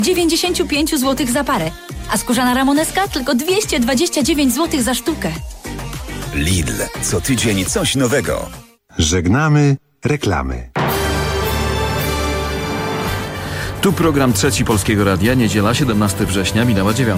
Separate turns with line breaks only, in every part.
95 zł za parę, a skórzana ramoneska tylko 229 zł za sztukę.
Lidl. Co tydzień coś nowego.
Żegnamy reklamy.
Tu program Trzeci Polskiego Radia, niedziela 17 września, minęła 9.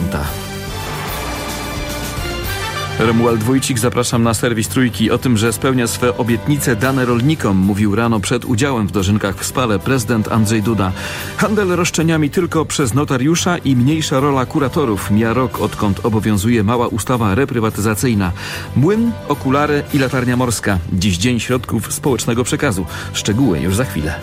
Romuald Wójcik, zapraszam na serwis Trójki. O tym, że spełnia swe obietnice dane rolnikom, mówił rano przed udziałem w dożynkach w Spale prezydent Andrzej Duda. Handel roszczeniami tylko przez notariusza i mniejsza rola kuratorów. Mija rok, odkąd obowiązuje mała ustawa reprywatyzacyjna. Młyn, okulary i latarnia morska. Dziś Dzień Środków Społecznego Przekazu. Szczegóły już za chwilę.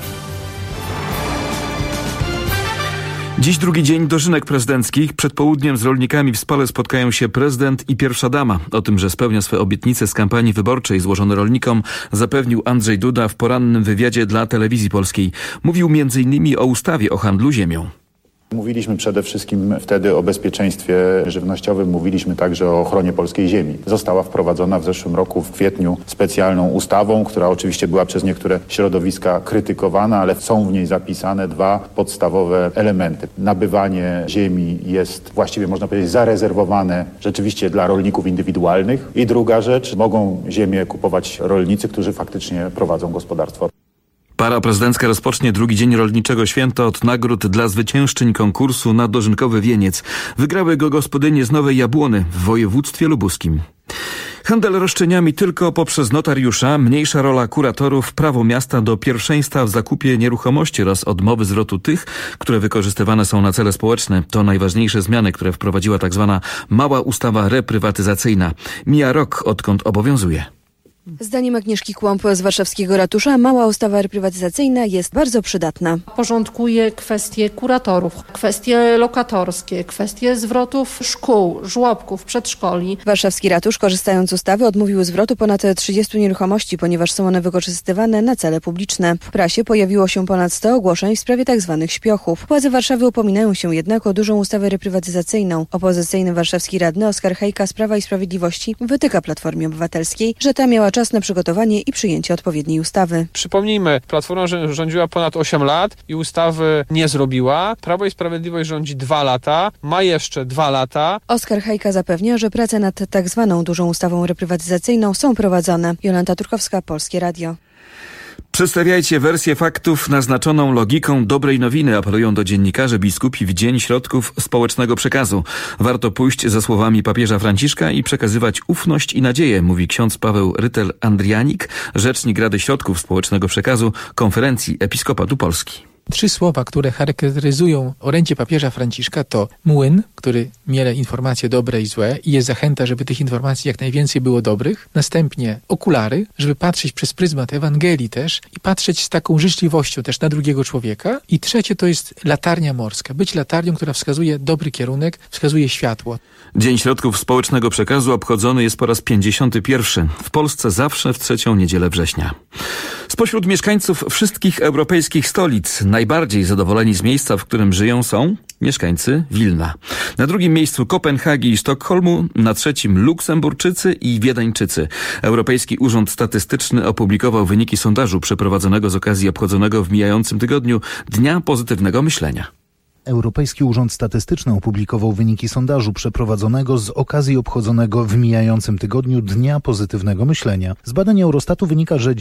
Dziś drugi dzień dożynek prezydenckich. Przed południem z rolnikami w Spale spotkają się prezydent i pierwsza dama. O tym, że spełnia swe obietnice z kampanii wyborczej złożone rolnikom, zapewnił Andrzej Duda w porannym wywiadzie dla Telewizji Polskiej. Mówił m.in. o ustawie o handlu ziemią.
Mówiliśmy przede wszystkim wtedy o bezpieczeństwie żywnościowym, mówiliśmy także o ochronie polskiej ziemi. Została wprowadzona w zeszłym roku w kwietniu specjalną ustawą, która oczywiście była przez niektóre środowiska krytykowana, ale są w niej zapisane dwa podstawowe elementy. Nabywanie ziemi jest właściwie, można powiedzieć, zarezerwowane rzeczywiście dla rolników indywidualnych i druga rzecz, mogą ziemię kupować rolnicy, którzy faktycznie prowadzą gospodarstwo.
Para prezydencka rozpocznie drugi dzień rolniczego święta od nagród dla zwyciężczyń konkursu na dożynkowy wieniec. Wygrały go gospodynie z Nowej Jabłony w województwie lubuskim. Handel roszczeniami tylko poprzez notariusza, mniejsza rola kuratorów, prawo miasta do pierwszeństwa w zakupie nieruchomości oraz odmowy zwrotu tych, które wykorzystywane są na cele społeczne. To najważniejsze zmiany, które wprowadziła tzw. mała ustawa reprywatyzacyjna. Mija rok, odkąd obowiązuje.
Zdaniem Agnieszki Kłąb z warszawskiego ratusza mała ustawa reprywatyzacyjna jest bardzo przydatna.
Porządkuje kwestie kuratorów, kwestie lokatorskie, kwestie zwrotów szkół, żłobków, przedszkoli.
Warszawski ratusz, korzystając z ustawy, odmówił zwrotu ponad 30 nieruchomości, ponieważ są one wykorzystywane na cele publiczne. W prasie pojawiło się ponad 100 ogłoszeń w sprawie tzw. śpiochów. Władze Warszawy upominają się jednak o dużą ustawę reprywatyzacyjną. Opozycyjny warszawski radny Oskar Hejka z Prawa i Sprawiedliwości wytyka Platformie Obywatelskiej, że ta miała czas na przygotowanie i przyjęcie odpowiedniej ustawy.
Przypomnijmy, Platforma rządziła ponad 8 lat i ustawy nie zrobiła. Prawo i Sprawiedliwość rządzi 2 lata, ma jeszcze 2 lata.
Oskar Hejka zapewnia, że prace nad tak zwaną dużą ustawą reprywatyzacyjną są prowadzone. Jolanta Turkowska, Polskie Radio.
Przedstawiajcie wersję faktów naznaczoną logiką dobrej nowiny, apelują do dziennikarzy biskupi w Dzień Środków Społecznego Przekazu. Warto pójść za słowami papieża Franciszka i przekazywać ufność i nadzieję, mówi ksiądz Paweł Rytel-Andrianik, rzecznik Rady Środków Społecznego Przekazu Konferencji Episkopatu Polski.
3 słowa, które charakteryzują orędzie papieża Franciszka, to młyn, który miele informacje dobre i złe i jest zachęta, żeby tych informacji jak najwięcej było dobrych. Następnie okulary, żeby patrzeć przez pryzmat Ewangelii też i patrzeć z taką życzliwością też na drugiego człowieka. I trzecie to jest latarnia morska. Być latarnią, która wskazuje dobry kierunek, wskazuje światło.
Dzień Środków Społecznego Przekazu obchodzony jest po raz 51. W Polsce zawsze w 3. niedzielę września. Spośród mieszkańców wszystkich europejskich stolic najbardziej zadowoleni z miejsca, w którym żyją, są mieszkańcy Wilna. Na drugim miejscu Kopenhagi i Sztokholmu, na trzecim Luksemburczycy i Wiedeńczycy. Europejski Urząd Statystyczny opublikował wyniki sondażu przeprowadzonego z okazji obchodzonego w mijającym tygodniu Dnia Pozytywnego Myślenia.
Europejski Urząd Statystyczny opublikował wyniki sondażu przeprowadzonego z okazji obchodzonego w mijającym tygodniu Dnia Pozytywnego Myślenia. Z badań Eurostatu wynika, że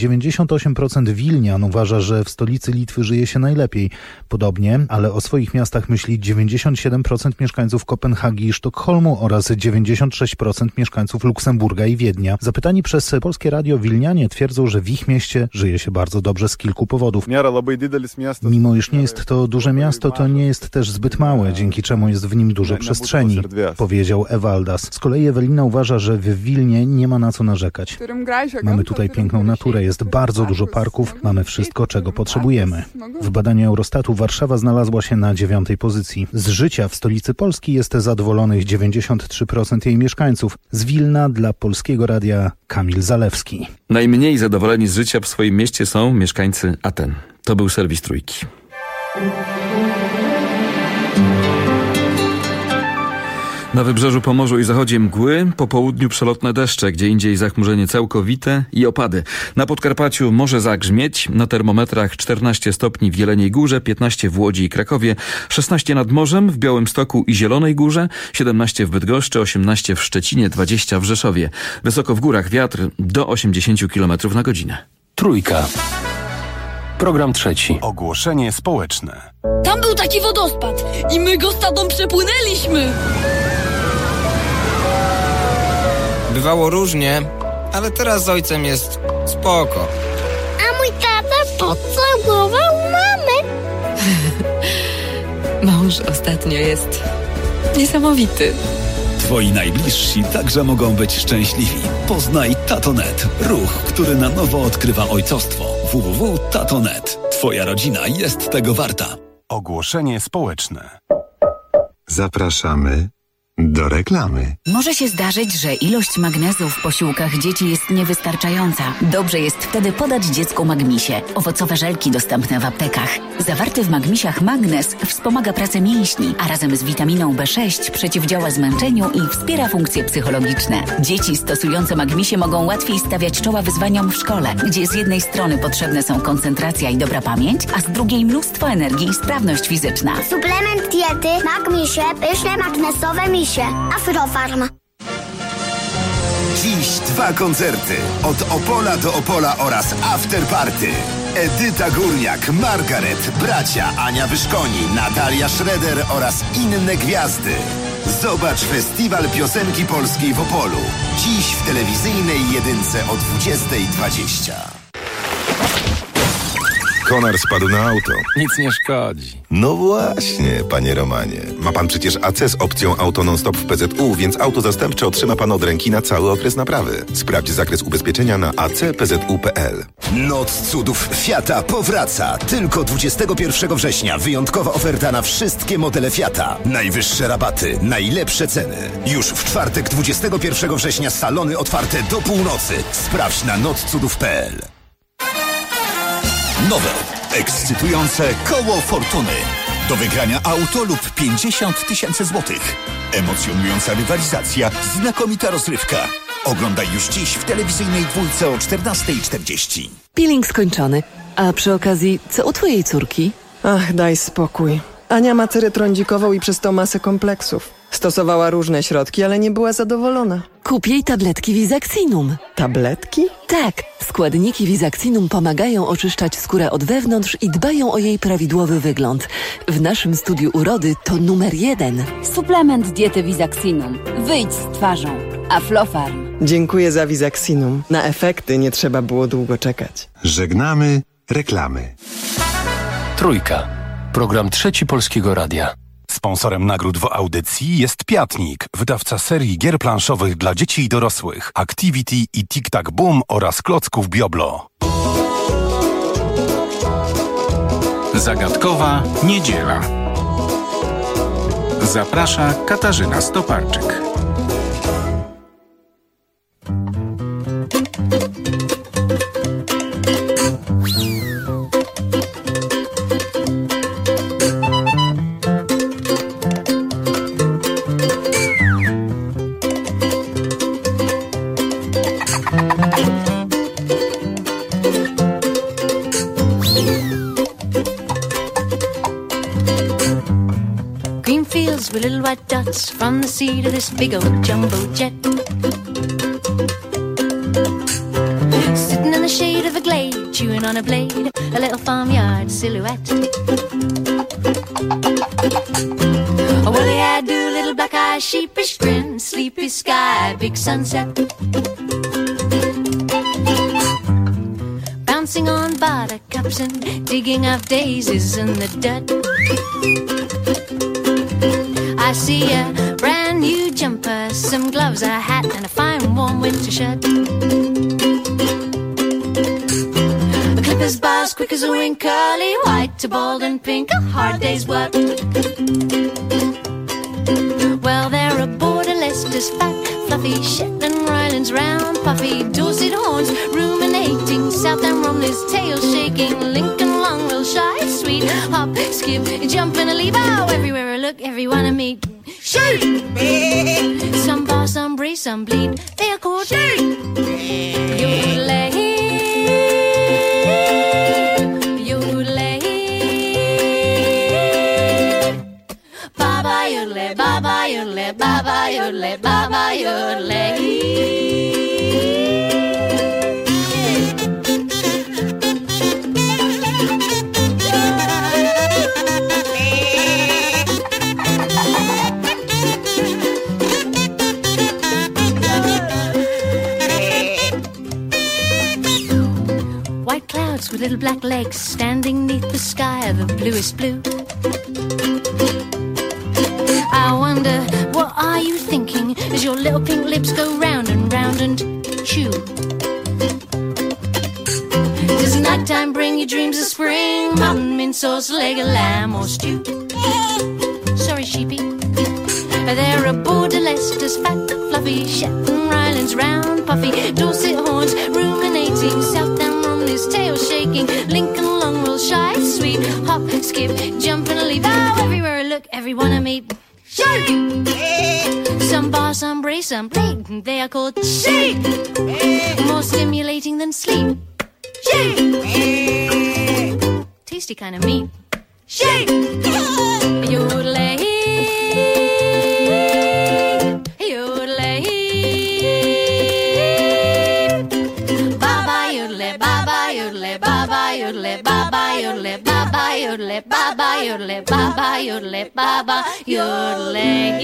98% Wilnian uważa, że w stolicy Litwy żyje się najlepiej. Podobnie, ale o swoich miastach myśli 97% mieszkańców Kopenhagi i Sztokholmu oraz 96% mieszkańców Luksemburga i Wiednia. Zapytani przez Polskie Radio Wilnianie twierdzą, że w ich mieście żyje się bardzo dobrze z kilku powodów. Mimo iż nie jest to duże miasto, to nie jest też zbyt małe, dzięki czemu jest w nim dużo przestrzeni, powiedział Evaldas. Z kolei Ewelina uważa, że w Wilnie nie ma na co narzekać. Mamy tutaj piękną naturę, jest bardzo dużo parków, mamy wszystko, czego potrzebujemy. W badaniu Eurostatu Warszawa znalazła się na 9. pozycji. Z życia w stolicy Polski jest zadowolonych 93% jej mieszkańców. Z Wilna dla Polskiego Radia Kamil Zalewski.
Najmniej zadowoleni z życia w swoim mieście są mieszkańcy Aten. To był serwis Trójki. Na wybrzeżu, Pomorzu i zachodzie mgły, po południu przelotne deszcze, gdzie indziej zachmurzenie całkowite i opady. Na Podkarpaciu może zagrzmieć, na termometrach 14 stopni w Jeleniej Górze, 15 w Łodzi i Krakowie, 16 nad morzem, w Białymstoku i Zielonej Górze, 17 w Bydgoszczy, 18 w Szczecinie, 20 w Rzeszowie. Wysoko w górach wiatr do 80 km na godzinę.
Trójka. Program trzeci.
Ogłoszenie społeczne.
Tam był taki wodospad i my go z tatą przepłynęliśmy.
Bywało różnie, ale teraz z ojcem jest spoko.
A mój tata pocałował mamę.
Mąż ostatnio jest niesamowity.
Twoi najbliżsi także mogą być szczęśliwi. Poznaj Tato.net, ruch, który na nowo odkrywa ojcostwo. www.tato.net. Twoja rodzina jest tego warta.
Ogłoszenie społeczne. Zapraszamy do reklamy.
Może się zdarzyć, że ilość magnezu w posiłkach dzieci jest niewystarczająca. Dobrze jest wtedy podać dziecku Magmisie. Owocowe żelki dostępne w aptekach. Zawarty w Magmisiach magnez wspomaga pracę mięśni, a razem z witaminą B6 przeciwdziała zmęczeniu i wspiera funkcje psychologiczne. Dzieci stosujące Magmisie mogą łatwiej stawiać czoła wyzwaniom w szkole, gdzie z jednej strony potrzebne są koncentracja i dobra pamięć, a z drugiej mnóstwo energii i sprawność fizyczna.
Suplement diety Magmisie, pyszne magnesowe misie. Afrofarm.
Dziś 2 koncerty. Od Opola do Opola oraz After Party. Edyta Górniak, Margaret, bracia Ania Wyszkoni, Natalia Schroeder oraz inne gwiazdy. Zobacz Festiwal Piosenki Polskiej w Opolu. Dziś w telewizyjnej jedynce o 20:20.
Konar spadł na auto.
Nic nie szkodzi.
No właśnie, panie Romanie. Ma pan przecież AC z opcją Auto Non-Stop w PZU, więc auto zastępcze otrzyma pan od ręki na cały okres naprawy. Sprawdź zakres ubezpieczenia na acpzu.pl.
Noc cudów Fiata powraca. Tylko 21 września wyjątkowa oferta na wszystkie modele Fiata. Najwyższe rabaty, najlepsze ceny. Już w czwartek 21 września salony otwarte do północy. Sprawdź na notcudów.pl.
Nowe, ekscytujące koło fortuny. Do wygrania auto lub 50 000 złotych. Emocjonująca rywalizacja, znakomita rozrywka. Oglądaj już dziś w telewizyjnej dwójce o 14:40.
Peeling skończony. A przy okazji, co u twojej córki?
Ach, daj spokój. Ania ma cerę trądzikową i przez to masę kompleksów. Stosowała różne środki, ale nie była zadowolona.
Kup jej tabletki Visaxinum.
Tabletki?
Tak. Składniki Visaxinum pomagają oczyszczać skórę od wewnątrz i dbają o jej prawidłowy wygląd. W naszym studiu urody to numer 1.
Suplement diety Visaxinum. Wyjdź z twarzą. Aflofarm.
Dziękuję za Visaxinum. Na efekty nie trzeba było długo czekać.
Żegnamy reklamy.
Trójka. Program trzeci Polskiego Radia.
Sponsorem nagród w audycji jest Piatnik, wydawca serii gier planszowych dla dzieci i dorosłych, Activity i Tic Tac Boom oraz klocków Bioblo.
Zagadkowa niedziela. Zaprasza Katarzyna Stoparczyk.
With little white dots from the seat of this big old jumbo jet. Sitting in the shade of a glade, chewing on a blade, a little farmyard silhouette. Oh, well, he had two little black eyes, sheepish grin, sleepy sky, big sunset. Bouncing on buttercups and digging up daisies in the dirt. I see a brand new jumper, some gloves, a hat, and a fine warm winter shirt. A clipper's bars, quick as a wink, curly white to bald and pink, a hard day's work. Well, they're aboard a Leicester's fat, fluffy Shetland Rylands, round, puffy Dorset horns, ruminating, South and Romney's tail shaking, Lincoln long, real shy, sweet, hop, skip, jump and a leap, oh, everywhere I look, everyone I meet. shake. Some bar, some breathe, some bleed. They are called shake. Yodelay, yodelay. Baba yodelay, baba yodelay, baba yodelay, baba yodelay. With little black legs standing neath the sky of the bluest blue. I wonder, what are you thinking as your little pink lips go round and round and chew? Does nighttime bring you dreams of spring? Mutton, mint sauce, leg of lamb or stew? Sorry, sheepy. There are Border Leicesters, fat, fluffy, Shetland Rylands, round, puffy, Dorset horns, ruminating, Southdown Romney's tail shaking, Lincoln long roll shy, sweet, hop, skip, jump and leap. Oh, everywhere I look, everyone I meet, shake. Some bar, some brace, some bleed. They are called shake. More stimulating than sleep. Shake. Tasty kind of meat. Shake. Yodelay. Baba yodelay, baba yodelay, baba yodelay.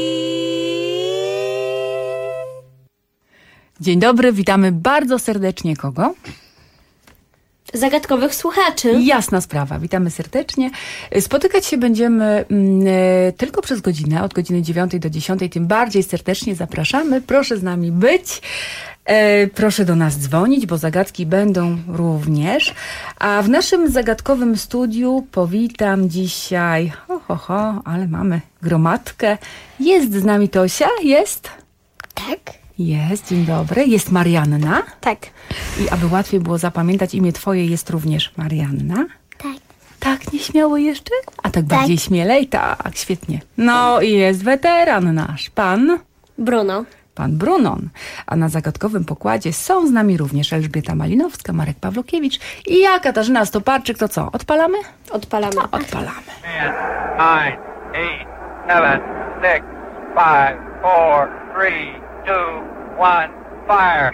Dzień dobry, witamy bardzo serdecznie kogo?
Zagadkowych słuchaczy.
Jasna sprawa, witamy serdecznie. Spotykać się będziemy tylko przez godzinę, od godziny 9 do 10, tym bardziej serdecznie zapraszamy. Proszę z nami być. Proszę do nas dzwonić, bo zagadki będą również. A w naszym zagadkowym studiu powitam dzisiaj, ale mamy gromadkę. Jest z nami Tosia? Jest?
Tak.
Jest, dzień dobry. Jest Marianna?
Tak.
I aby łatwiej było zapamiętać imię twoje, jest również Marianna?
Tak.
Tak, nieśmiało jeszcze? A tak bardziej śmielej? Tak, świetnie. No i jest weteran nasz, pan?
Bruno.
Pan Brunon. A na zagadkowym pokładzie są z nami również Elżbieta Malinowska, Marek Pawlukiewicz i ja, Katarzyna Stoparczyk. To co, odpalamy?
Odpalamy.
No, odpalamy.
10, 9, 8, 7, 6, 5, 4, 3, 2, 1, fire!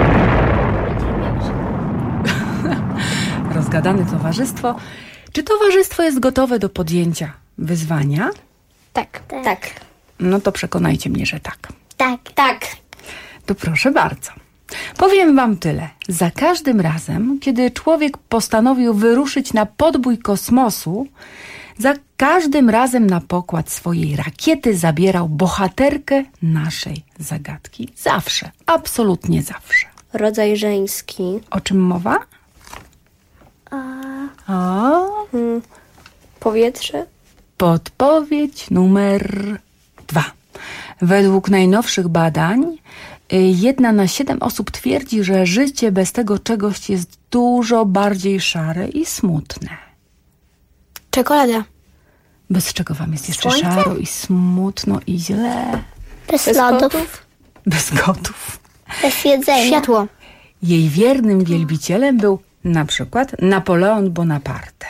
Rozgadane towarzystwo. Czy towarzystwo jest gotowe do podjęcia wyzwania?
Tak. Tak.
No to przekonajcie mnie, że tak.
Tak. Tak.
To proszę bardzo. Powiem wam tyle. Za każdym razem, kiedy człowiek postanowił wyruszyć na podbój kosmosu, za każdym razem na pokład swojej rakiety zabierał bohaterkę naszej zagadki. Zawsze. Absolutnie zawsze.
Rodzaj żeński.
O czym mowa?
Powietrze.
Podpowiedź numer 2. Według najnowszych badań 1 na 7 osób twierdzi, że życie bez tego czegoś jest dużo bardziej szare i smutne.
Czekolada.
Bez czego wam jest jeszcze
Słońce?
szaro i smutno i źle?
Bez lodów.
Bez kotów.
Bez jedzenia. Światło.
Jej wiernym wielbicielem był na przykład Napoleon Bonaparte.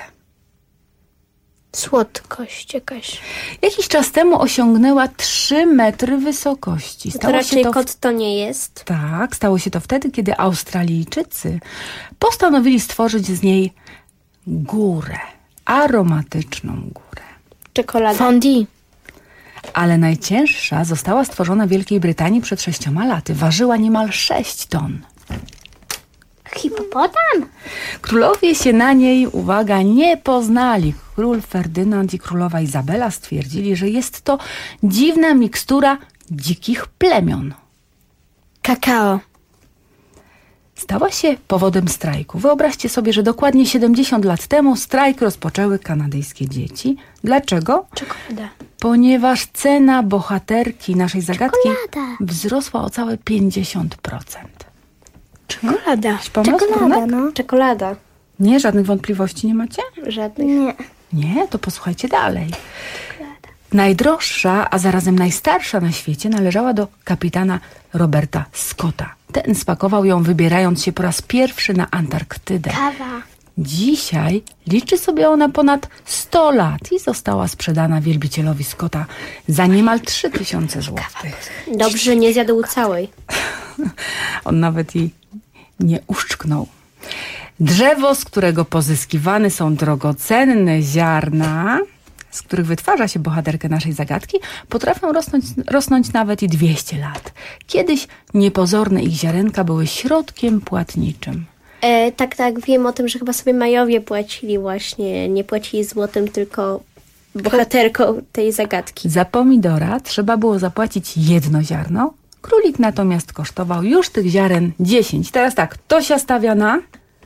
Słodkość jakaś.
Jakiś czas temu osiągnęła 3 metry wysokości.
To raczej kot to nie jest.
Tak, stało się to wtedy, kiedy Australijczycy postanowili stworzyć z niej górę. Aromatyczną górę.
Czekolada. Fondue.
Ale najcięższa została stworzona w Wielkiej Brytanii przed 6 laty. Ważyła niemal 6 ton.
Hipopotam?
Królowie się na niej, uwaga, nie poznali. Król Ferdynand i królowa Izabela stwierdzili, że jest to dziwna mikstura dzikich plemion.
Kakao.
Stała się powodem strajku. Wyobraźcie sobie, że dokładnie 70 lat temu strajk rozpoczęły kanadyjskie dzieci. Dlaczego?
Czekolada.
Ponieważ cena bohaterki naszej zagadki wzrosła o całe 50%.
Czekolada.
Czekolada,
no. Czekolada.
Nie? Żadnych wątpliwości nie macie?
Żadnych. Nie.
Nie? To posłuchajcie dalej. Najdroższa, a zarazem najstarsza na świecie należała do kapitana Roberta Scotta. Ten spakował ją, wybierając się po raz pierwszy na Antarktydę.
Kawa.
Dzisiaj liczy sobie ona ponad 100 lat i została sprzedana wielbicielowi Scotta za niemal 3000 złotych.
Dobrze, że nie zjadł całej.
On nawet jej nie uszczknął. Drzewo, z którego pozyskiwane są drogocenne ziarna, z których wytwarza się bohaterkę naszej zagadki, potrafią rosnąć nawet i 200 lat. Kiedyś niepozorne ich ziarenka były środkiem płatniczym.
Tak, wiem o tym, że chyba sobie Majowie płacili właśnie, nie płacili złotym, tylko bohaterką tej zagadki.
Za pomidora trzeba było zapłacić 1 ziarno, królik natomiast kosztował już tych ziaren 10. Teraz tak, Tosia stawia na...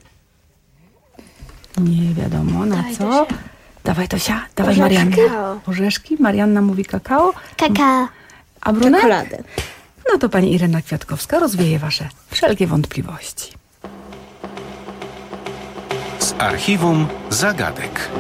Nie wiadomo na co. Dawaj Tosia, dawaj Marianna. Orzeszki. Marianna mówi kakao.
Kakao.
A Brunet?
Czekoladę.
No to pani Irena Kwiatkowska rozwieje wasze wszelkie wątpliwości.
Z archiwum zagadek.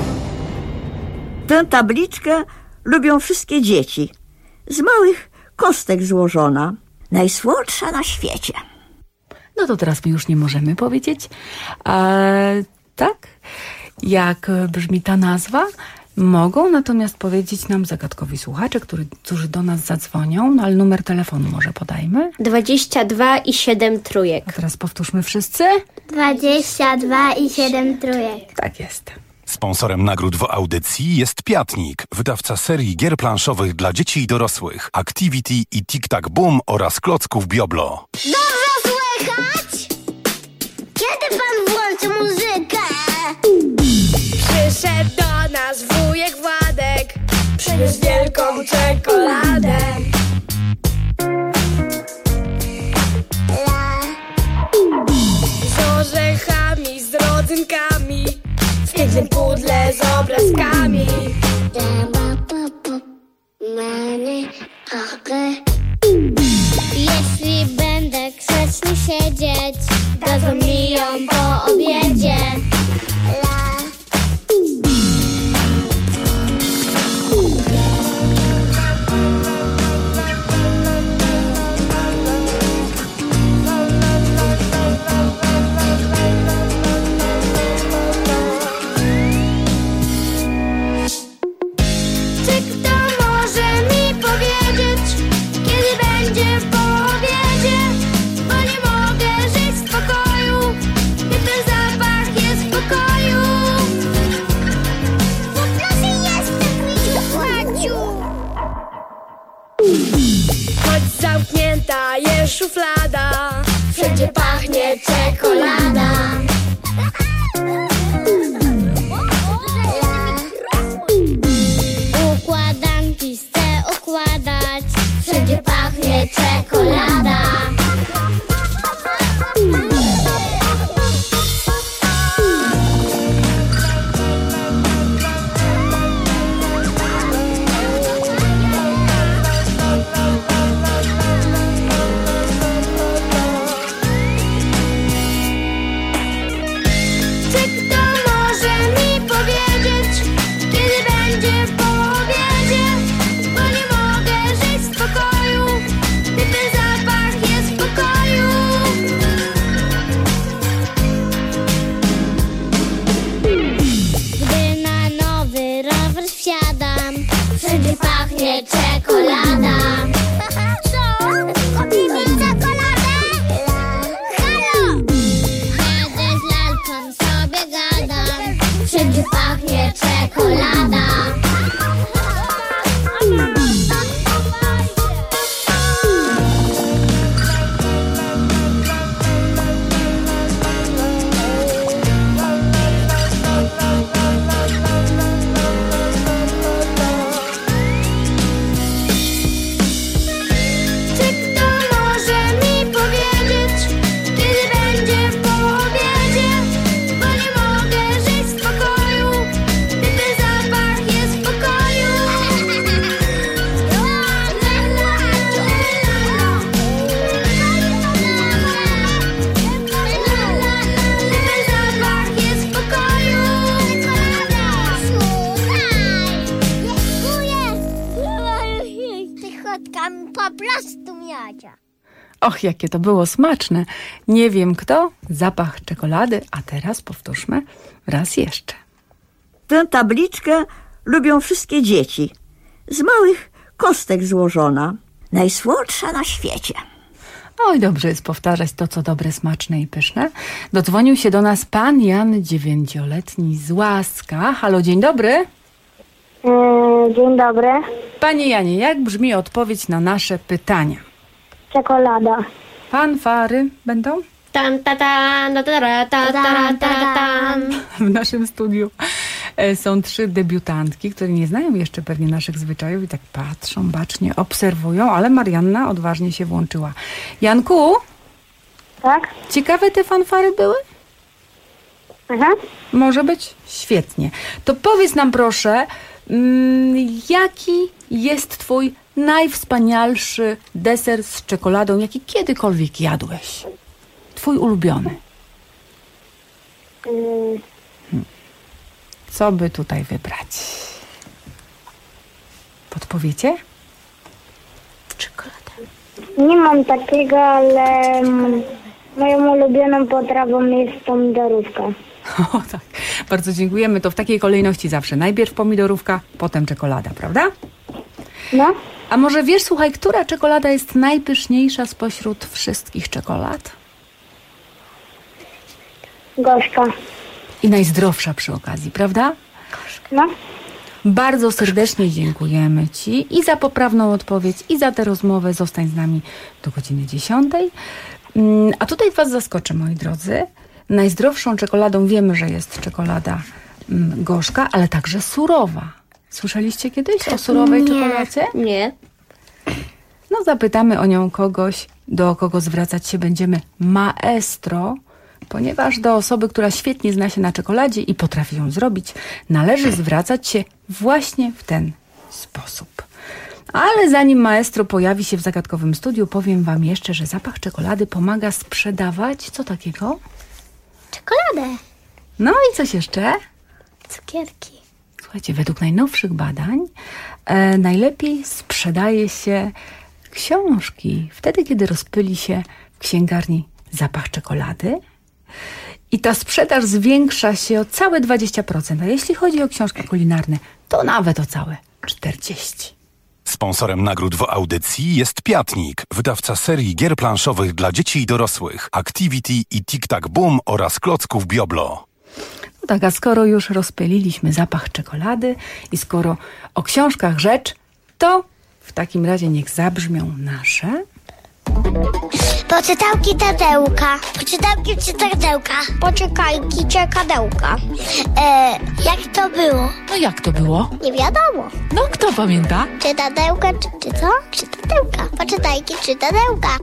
Tę tabliczkę lubią wszystkie dzieci. Z małych kostek złożona. Najsłodsza na świecie.
No to teraz my już nie możemy powiedzieć. Tak? Jak brzmi ta nazwa? Mogą natomiast powiedzieć nam zagadkowi słuchacze, którzy do nas zadzwonią, no ale numer telefonu może podajmy.
22 i 7 trójek.
A teraz powtórzmy wszyscy.
22 i 7 trójek.
Tak jest.
Sponsorem nagród w audycji jest Piatnik, wydawca serii gier planszowych dla dzieci i dorosłych, Activity i Tic-Tac Boom oraz klocków Bioblo.
Dobrze słychać? Kiedy pan włączy muzykę?
Przyszedł do nas wujek Władek, przyniósł wielką czekoladę. Z orzechami, z rodzynkami, w pięknym pudle z obrazkami.
Jeśli będę grzecznie siedzieć, dadzą mi ją po obiedzie.
Zamknięta jest szuflada, wszędzie pachnie czekolada.
Układanki chcę układać, wszędzie pachnie czekolada. Wszędzie pachnie czekolada. Co? Kupimy czekoladę? Halo! Jadę z lalką, sobie gadam. Wszędzie pachnie czekolada. czekoladkami, po prostu miodzia.
Och, jakie to było smaczne. Nie wiem kto, zapach czekolady, a teraz powtórzmy raz jeszcze.
Tę tabliczkę lubią wszystkie dzieci. Z małych kostek złożona. Najsłodsza na świecie.
Oj, dobrze jest powtarzać to, co dobre, smaczne i pyszne. Dodzwonił się do nas pan Jan, 9-letni z Łaska. Halo, dzień dobry.
Dzień dobry.
Panie Janie, jak brzmi odpowiedź na nasze pytania?
Czekolada.
Fanfary będą?
Tam, ta, ta, ta, ta, ta, ta, ta, tam.
W naszym studiu są 3 debiutantki, które nie znają jeszcze pewnie naszych zwyczajów i tak patrzą, bacznie obserwują, ale Marianna odważnie się włączyła. Janku?
Tak?
Ciekawe te fanfary były?
Aha.
Może być? Świetnie. To powiedz nam proszę, jaki jest twój najwspanialszy deser z czekoladą, jaki kiedykolwiek jadłeś? Twój ulubiony. Co by tutaj wybrać? Podpowiecie?
Czekoladę. Nie mam takiego, ale moją ulubioną potrawą jest pomidorówka.
O tak, bardzo dziękujemy. To w takiej kolejności zawsze. Najpierw pomidorówka, potem czekolada, prawda?
No.
A może wiesz, słuchaj, która czekolada jest najpyszniejsza spośród wszystkich czekolad?
Gorzka.
I najzdrowsza przy okazji, prawda?
No.
Bardzo serdecznie dziękujemy Ci i za poprawną odpowiedź, i za tę rozmowę. Zostań z nami do godziny 10. A tutaj Was zaskoczę, moi drodzy. Najzdrowszą czekoladą wiemy, że jest czekolada gorzka, ale także surowa. Słyszeliście kiedyś o surowej czekoladzie?
Nie.
No zapytamy o nią kogoś, do kogo zwracać się będziemy maestro, ponieważ do osoby, która świetnie zna się na czekoladzie i potrafi ją zrobić, należy zwracać się właśnie w ten sposób. Ale zanim maestro pojawi się w zagadkowym studiu, powiem Wam jeszcze, że zapach czekolady pomaga sprzedawać, co takiego?
Czekoladę.
No i coś jeszcze?
Cukierki.
Słuchajcie, według najnowszych badań najlepiej sprzedaje się książki wtedy, kiedy rozpyli się w księgarni zapach czekolady. I ta sprzedaż zwiększa się o całe 20%, a jeśli chodzi o książki kulinarne, to nawet o całe 40%.
Sponsorem nagród w audycji jest Piatnik, wydawca serii gier planszowych dla dzieci i dorosłych, Activity i Tic Tac Boom oraz klocków Bioblo.
No tak, a skoro już rozpyliliśmy zapach czekolady i skoro o książkach rzecz, to w takim razie niech zabrzmią nasze...
Poczytałki Tadełka. Poczytałki czytadełka. Poczekajki czekadełka. Jak to było?
No jak to było?
Nie wiadomo.
No kto pamięta?
Czytadełka, czy co? Czytadełka. Poczytajki czytadełka.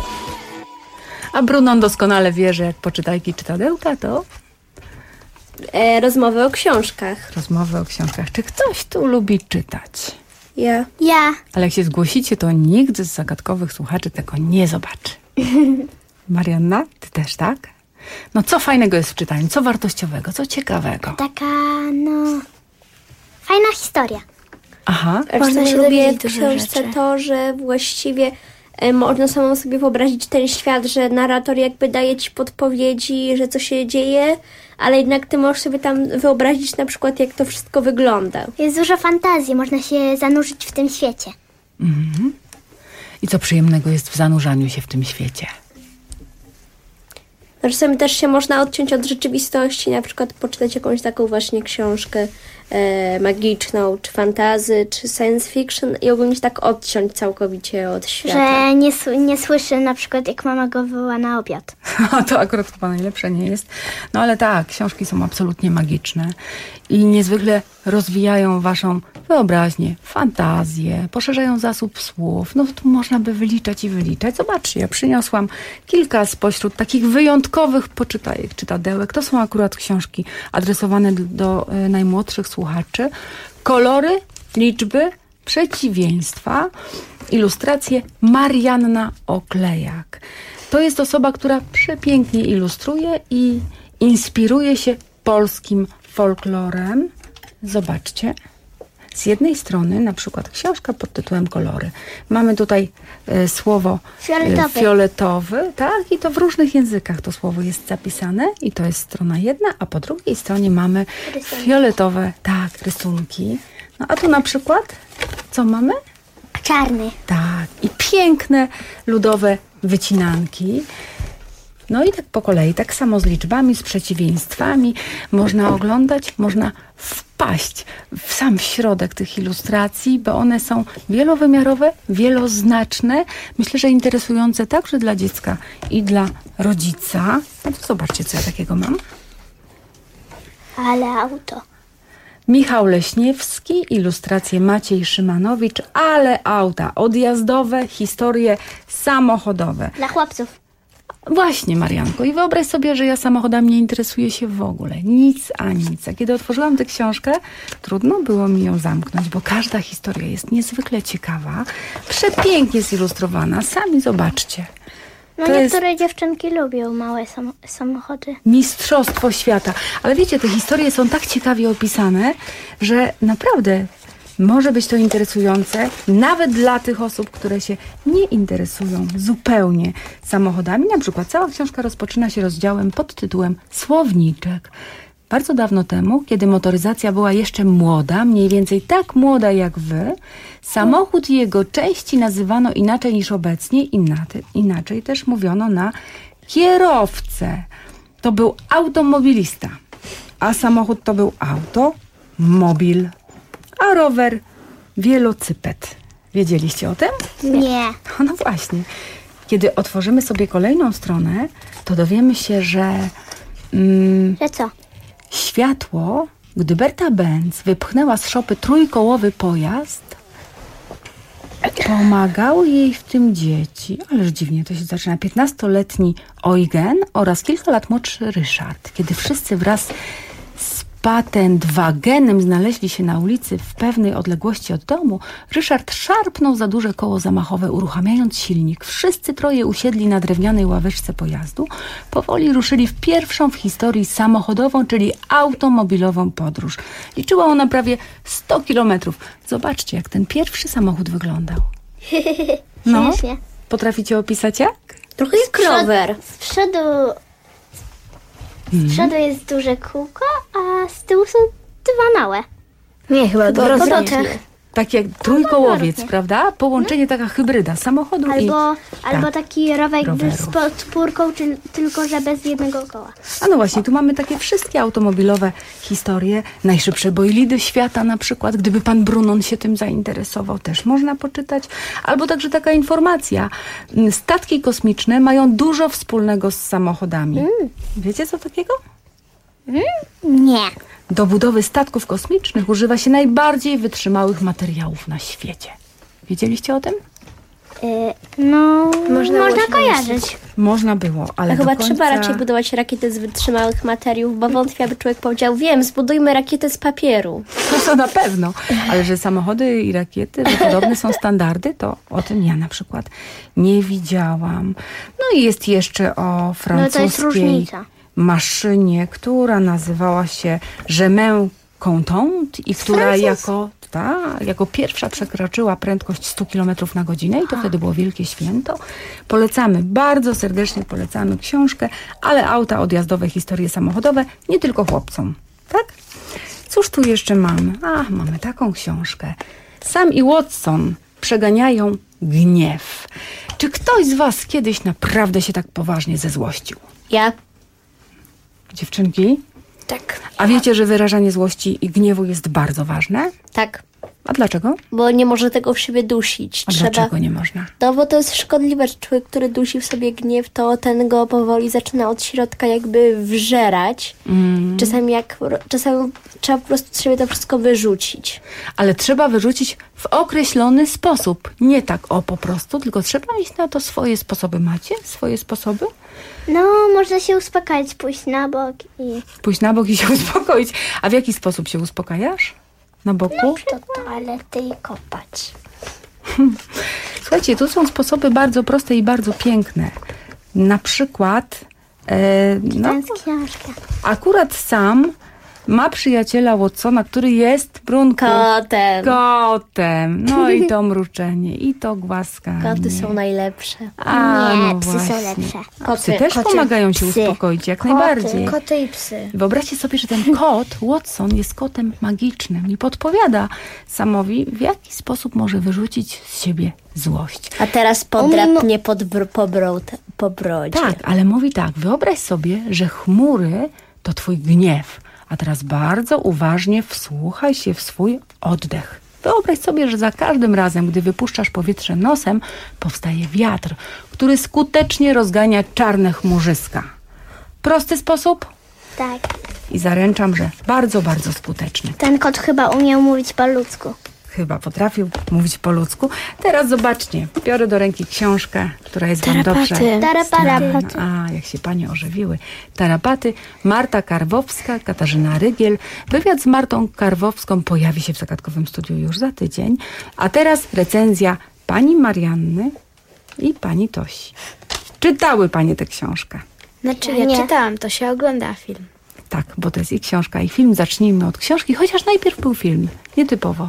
A Brunon doskonale wie, że jak poczytajki czytadełka, to...
Rozmowy o książkach.
Rozmowy o książkach. Czy ktoś tu lubi czytać?
Ja.
Ale jak się zgłosicie, to nikt z zagadkowych słuchaczy tego nie zobaczy. Marianna, ty też, tak? No co fajnego jest w czytaniu? Co wartościowego? Co ciekawego?
Taka, fajna historia.
Aha.
Można się lubię w książce to, że właściwie można samą sobie wyobrazić ten świat, że narrator jakby daje ci podpowiedzi, że co się dzieje, ale jednak ty możesz sobie tam wyobrazić na przykład, jak to wszystko wygląda.
Jest dużo fantazji, można się zanurzyć w tym świecie.
Mhm. I co przyjemnego jest w zanurzaniu się w tym świecie?
Czasami też się można odciąć od rzeczywistości, na przykład poczytać jakąś taką właśnie książkę magiczną, czy fantasy, czy science fiction i ogólnie się tak odciąć całkowicie od świata.
Że nie słyszy na przykład, jak mama go woła na obiad.
To akurat chyba najlepsze nie jest. No ale tak, książki są absolutnie magiczne i niezwykle rozwijają waszą wyobraźnię, fantazję, poszerzają zasób słów. No tu można by wyliczać i wyliczać. Zobaczcie, ja przyniosłam kilka spośród takich wyjątkowych poczytajek, czytadełek. To są akurat książki adresowane do najmłodszych słuchaczy. Kolory, liczby, przeciwieństwa, ilustracje Marianna Oklejak. To jest osoba, która przepięknie ilustruje i inspiruje się polskim folklorem. Zobaczcie. Z jednej strony na przykład książka pod tytułem Kolory. Mamy tutaj słowo fioletowy, tak? I to w różnych językach to słowo jest zapisane i to jest strona jedna, a po drugiej stronie mamy fioletowe, tak, rysunki. No a tu na przykład co mamy?
Czarny.
Tak, i piękne ludowe wycinanki. No i tak po kolei, tak samo z liczbami, z przeciwieństwami. Można oglądać, można wpaść w sam środek tych ilustracji, bo one są wielowymiarowe, wieloznaczne. Myślę, że interesujące także dla dziecka i dla rodzica. No to zobaczcie, co ja takiego mam.
Ale auto.
Michał Leśniewski, ilustracje Maciej Szymanowicz, ale auta odjazdowe, historie samochodowe.
Dla chłopców.
Właśnie, Marianko. I wyobraź sobie, że ja samochodami nie interesuję się w ogóle. Nic a nic. A kiedy otworzyłam tę książkę, trudno było mi ją zamknąć, bo każda historia jest niezwykle ciekawa, przepięknie zilustrowana. Sami zobaczcie.
No
to
niektóre dziewczynki lubią małe samochody.
Mistrzostwo świata. Ale wiecie, te historie są tak ciekawie opisane, że naprawdę może być to interesujące nawet dla tych osób, które się nie interesują zupełnie samochodami. Na przykład cała książka rozpoczyna się rozdziałem pod tytułem Słowniczek. Bardzo dawno temu, kiedy motoryzacja była jeszcze młoda, mniej więcej tak młoda jak wy, samochód i jego części nazywano inaczej niż obecnie, inaczej też mówiono na kierowcę. To był automobilista, a samochód to był automobil, a rower wielocypet. Wiedzieliście o tym?
Nie.
No właśnie. Kiedy otworzymy sobie kolejną stronę, to dowiemy się, że...
Że co?
Światło, gdy Berta Benz wypchnęła z szopy trójkołowy pojazd, pomagały jej w tym dzieci. Ależ dziwnie to się zaczyna. 15-letni Eugen oraz kilka lat młodszy Ryszard. Kiedy wszyscy wraz z Patentwagenem znaleźli się na ulicy w pewnej odległości od domu, Ryszard szarpnął za duże koło zamachowe, uruchamiając silnik. Wszyscy troje usiedli na drewnianej ławeczce pojazdu. Powoli ruszyli w pierwszą w historii samochodową, czyli automobilową podróż. Liczyła ona prawie 100 kilometrów. Zobaczcie, jak ten pierwszy samochód wyglądał. No, potraficie opisać jak?
Trochę jak rower. Z przodu jest duże kółko, a z tyłu są dwa małe.
Nie, chyba
odwrotnie.
Tak jak trójkołowiec, prawda? Połączenie, taka hybryda samochodu
albo taki rower z podpórką, tylko że bez jednego koła.
A no właśnie, tu mamy takie wszystkie automobilowe historie. Najszybsze bojlidy świata na przykład. Gdyby pan Brunon się tym zainteresował, też można poczytać. Albo także taka informacja. Statki kosmiczne mają dużo wspólnego z samochodami. Wiecie co takiego?
Nie.
Do budowy statków kosmicznych używa się najbardziej wytrzymałych materiałów na świecie. Wiedzieliście o tym?
No, można kojarzyć.
Można było, ale
chyba
do końca...
trzeba raczej budować rakiety z wytrzymałych materiałów, bo wątpię, aby człowiek powiedział, wiem, zbudujmy rakietę z papieru.
To na pewno, ale że samochody i rakiety, że podobne są standardy, to o tym ja na przykład nie widziałam. No i jest jeszcze o francuskiej maszynie, która nazywała się Chemin Content i która jako pierwsza przekroczyła prędkość 100 km na godzinę i to wtedy było wielkie święto. Polecamy, bardzo serdecznie polecamy książkę, ale auta odjazdowe, historie samochodowe nie tylko chłopcom. Tak? Cóż tu jeszcze mamy? Mamy taką książkę. Sam i Watson przeganiają gniew. Czy ktoś z was kiedyś naprawdę się tak poważnie zezłościł?
Ja.
Dziewczynki?
Tak.
A wiecie, że wyrażanie złości i gniewu jest bardzo ważne?
Tak.
A dlaczego?
Bo nie może tego w siebie dusić.
Dlaczego nie można?
No bo to jest szkodliwe, że człowiek, który dusi w sobie gniew, to ten go powoli zaczyna od środka jakby wżerać. Czasami trzeba po prostu z siebie to wszystko wyrzucić.
Ale trzeba wyrzucić w określony sposób. Nie tak po prostu, tylko trzeba mieć na to swoje sposoby. Macie swoje sposoby?
No, można się uspokoić, pójść na bok i
się uspokoić. A w jaki sposób się uspokajasz? Na boku?
Do toalety i kopać.
Słuchajcie, tu są sposoby bardzo proste i bardzo piękne. Na przykład
książkę.
Akurat sam ma przyjaciela Watsona, który jest, Brunku, kotem. No i to mruczenie, i to głaskanie.
Koty są najlepsze.
Psy są lepsze. Psy też pomagają się uspokoić, jak najbardziej.
Koty i psy.
Wyobraźcie sobie, że ten kot, Watson, jest kotem magicznym i podpowiada Samowi, w jaki sposób może wyrzucić z siebie złość.
A teraz podrapnie po brodzie.
Tak, ale mówi tak, wyobraź sobie, że chmury to twój gniew. A teraz bardzo uważnie wsłuchaj się w swój oddech. Wyobraź sobie, że za każdym razem, gdy wypuszczasz powietrze nosem, powstaje wiatr, który skutecznie rozgania czarne chmurzyska. Prosty sposób?
Tak.
I zaręczam, że bardzo, bardzo skuteczny.
Ten kot chyba umiał mówić po ludzku.
Chyba potrafił mówić po ludzku. Teraz zobaczcie, biorę do ręki książkę, która jest wam dobrze.
Tarapaty.
A, jak się panie ożywiły. Tarapaty. Marta Karwowska, Katarzyna Rygiel. Wywiad z Martą Karwowską pojawi się w Zagadkowym Studiu już za tydzień. A teraz recenzja pani Marianny i pani Tosi. Czytały panie tę książkę?
Znaczy ja czytałam, to się ogląda film.
Tak, bo to jest i książka, i film. Zacznijmy od książki, chociaż najpierw był film. Nietypowo.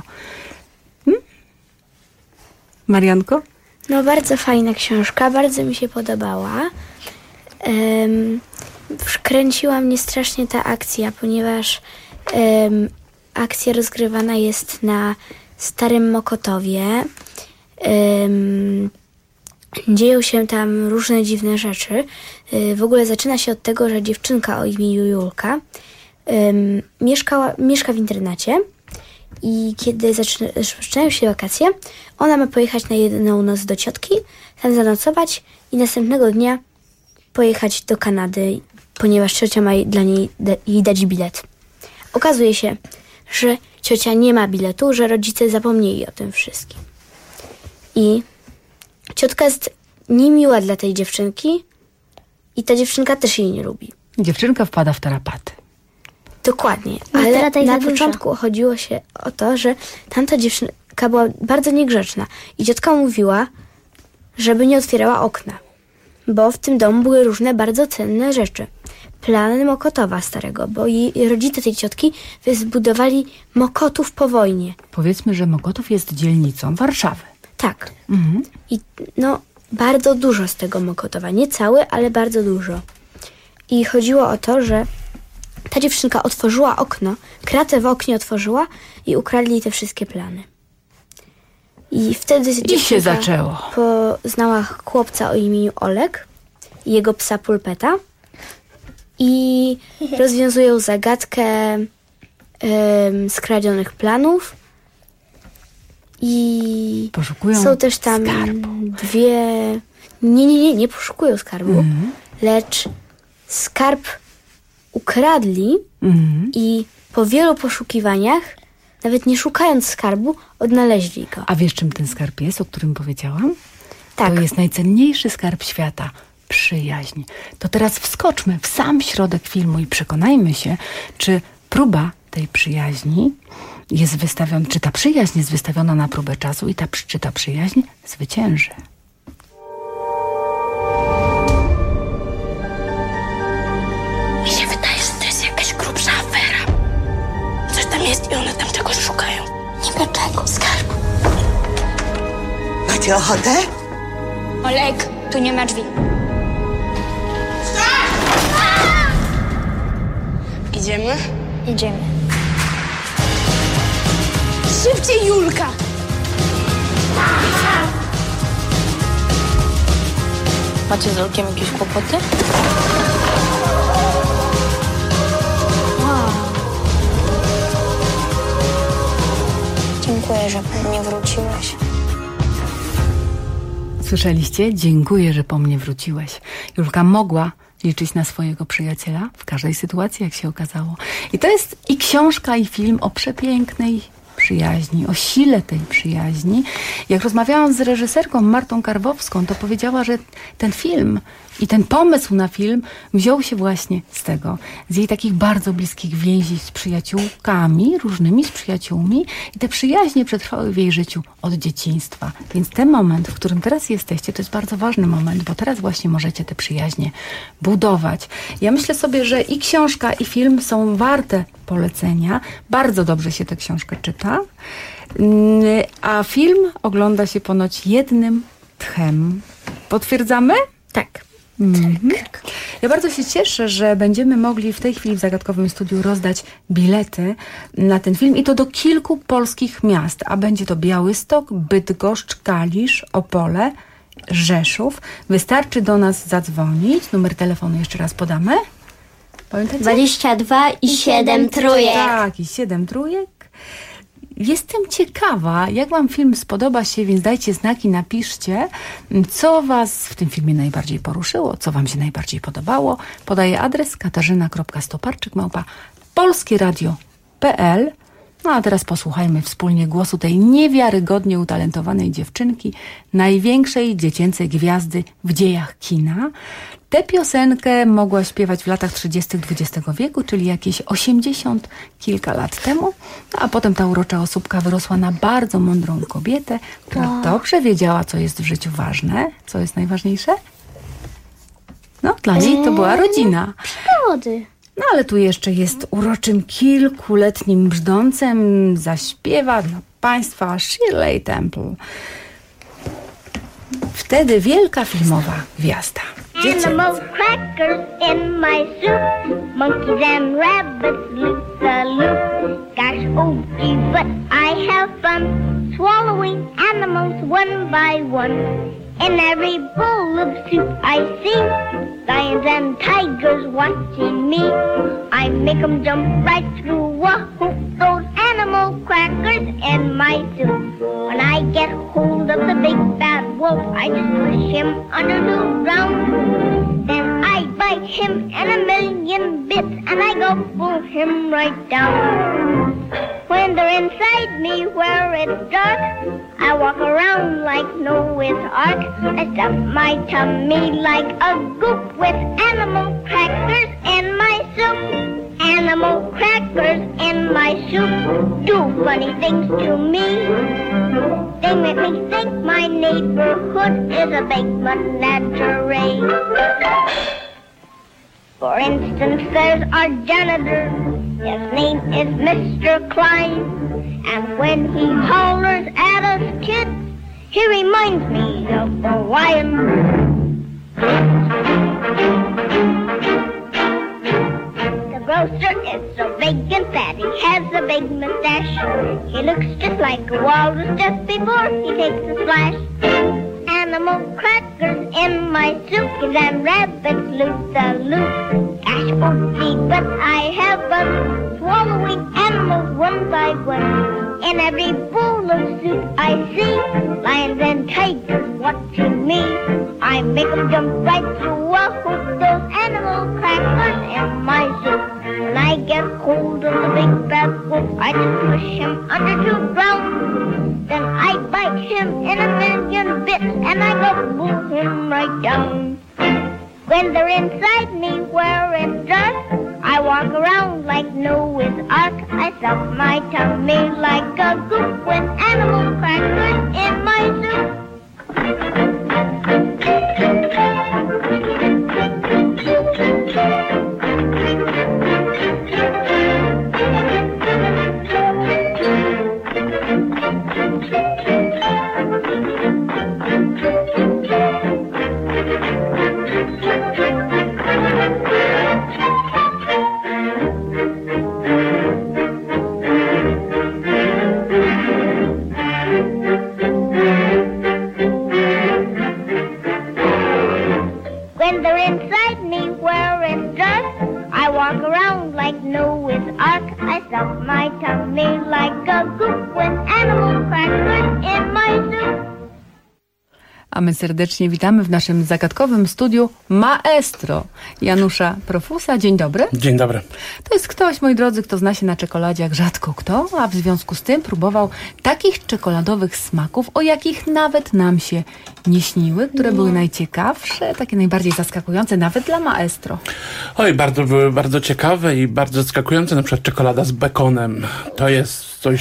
Marianko?
No bardzo fajna książka, bardzo mi się podobała. Kręciła mnie strasznie ta akcja, ponieważ akcja rozgrywana jest na Starym Mokotowie. Dzieją się tam różne dziwne rzeczy. W ogóle zaczyna się od tego, że dziewczynka o imieniu Julka mieszka w internacie i kiedy zaczynają się wakacje, ona ma pojechać na jedną noc do ciotki, tam zanocować i następnego dnia pojechać do Kanady, ponieważ ciocia ma jej dać bilet. Okazuje się, że ciocia nie ma biletu, że rodzice zapomnieli o tym wszystkim. I ciotka jest niemiła dla tej dziewczynki i ta dziewczynka też jej nie lubi.
Dziewczynka wpada w tarapaty.
Dokładnie, ale na początku chodziło się o to, że tamta dziewczynka była bardzo niegrzeczna i ciotka mówiła, żeby nie otwierała okna, bo w tym domu były różne bardzo cenne rzeczy. Plan Mokotowa starego, bo rodzice tej ciotki zbudowali Mokotów po wojnie.
Powiedzmy, że Mokotów jest dzielnicą Warszawy.
Tak. I bardzo dużo z tego Mokotowa. Nie cały, ale bardzo dużo. I chodziło o to, że ta dziewczynka otworzyła okno, kratę w oknie otworzyła i ukradli te wszystkie plany. I wtedy dziewczynka
się zaczęło.
Poznała chłopca o imieniu Olek i jego psa Pulpeta i rozwiązują zagadkę skradzionych planów. I
poszukują
są też tam
skarbu.
Nie poszukują skarbu, lecz skarb ukradli i po wielu poszukiwaniach, nawet nie szukając skarbu, odnaleźli go.
A wiesz, czym ten skarb jest, o którym powiedziałam?
Tak.
To jest najcenniejszy skarb świata. Przyjaźń. To teraz wskoczmy w sam środek filmu i przekonajmy się, czy próba tej przyjaźni jest wystawiona, czy ta przyjaźń jest wystawiona na próbę czasu i czy ta przyjaźń zwycięży.
Mi się wydaje, że to jest jakaś grubsza afera. Coś tam jest i one tam czegoś szukają. Niby czego? Skarbu.
Macie ochotę?
Olek, tu nie ma drzwi. Idziemy?
Idziemy.
Szybciej, Julka! Macie z Olkiem jakieś kłopoty? Wow. Dziękuję, że po mnie wróciłeś.
Słyszeliście? Dziękuję, że po mnie wróciłeś. Julka mogła liczyć na swojego przyjaciela w każdej sytuacji, jak się okazało. I to jest i książka, i film o przepięknej przyjaźni, o sile tej przyjaźni. Jak rozmawiałam z reżyserką Martą Karwowską, to powiedziała, że ten film i ten pomysł na film wziął się właśnie z tego, z jej takich bardzo bliskich więzi z przyjaciółkami, różnymi z przyjaciółmi i te przyjaźnie przetrwały w jej życiu od dzieciństwa. Więc ten moment, w którym teraz jesteście, to jest bardzo ważny moment, bo teraz właśnie możecie te przyjaźnie budować. Ja myślę sobie, że i książka, i film są warte polecenia. Bardzo dobrze się tę książkę czyta. A film ogląda się ponoć jednym tchem. Potwierdzamy?
Tak.
Tak. Ja bardzo się cieszę, że będziemy mogli w tej chwili w Zagadkowym Studiu rozdać bilety na ten film i to do kilku polskich miast, a będzie to Białystok, Bydgoszcz, Kalisz, Opole, Rzeszów. Wystarczy do nas zadzwonić. Numer telefonu jeszcze raz podamy. Pamiętacie?
22 i 7 trójek.
Tak, i 7 trójek. Jestem ciekawa, jak wam film spodoba się, więc dajcie znaki, napiszcie, co was w tym filmie najbardziej poruszyło, co wam się najbardziej podobało. Podaję adres katarzyna.stoparczyk@polskieradio.pl. No a teraz posłuchajmy wspólnie głosu tej niewiarygodnie utalentowanej dziewczynki, największej dziecięcej gwiazdy w dziejach kina. Tę piosenkę mogła śpiewać w latach 30. XX wieku, czyli jakieś 80 kilka lat temu, a potem ta urocza osóbka wyrosła na bardzo mądrą kobietę, która dobrze wiedziała, co jest w życiu ważne, co jest najważniejsze. No, dla niej to była rodzina.
Przygody.
No ale tu jeszcze jest uroczym kilkuletnim brzdącem, zaśpiewa dla państwa Shirley Temple. Wtedy wielka filmowa gwiazda.
Animal crackers in my soup, monkeys and rabbits loop the loop. Gosh, oh gee, but I have fun swallowing animals one by one. In every bowl of soup I see lions and tigers watching me. I make them jump right through a hoop, those animal crackers in my soup. When I get hold of the big bad wolf, I just push him under the ground. Then I bite him in a million bits and I gobble him right down. When they're inside me where it's dark, I walk around like Noah's Ark. I stuff my tummy like a goop with animal crackers in my soup. Animal crackers in my soup do funny things to me. They make me think my neighborhood is a big menagerie. For instance, there's our janitor. His name is Mr. Klein. And when he hollers at us kids, he reminds me of Hawaiian. The grocer is so big and fat, he has a big mustache. He looks just like a walrus just before he takes a splash. Animal crackers in my soup, kids and rabbits loop the loop. Gosh, oh gee, but I have fun swallowing animals one by one. In every bowl of soup I see lions and tigers watching me. I make them jump right through a hoop, those animal crackers in my soup. When I get hold of the big bad wolf, I just push him under the ground. Then I bite him in a million bits and I gobble him right down. When they're inside me where it's dark, I walk around like Noah's Ark. I stuff my tummy like a goop with animal crackers in my soup. When they're inside me where it's dark, I walk around like Noah's Ark. I stuff my tummy like a goop with animal crackers in my soup.
A my serdecznie witamy w naszym zagadkowym studiu maestro Janusza Profusa. Dzień dobry.
Dzień dobry.
To jest ktoś, moi drodzy, kto zna się na czekoladzie jak rzadko kto, a w związku z tym próbował takich czekoladowych smaków, o jakich nawet nam się nie śniły, które były najciekawsze, takie najbardziej zaskakujące, nawet dla maestro.
Oj, były bardzo ciekawe i bardzo zaskakujące, na przykład czekolada z bekonem. To jest coś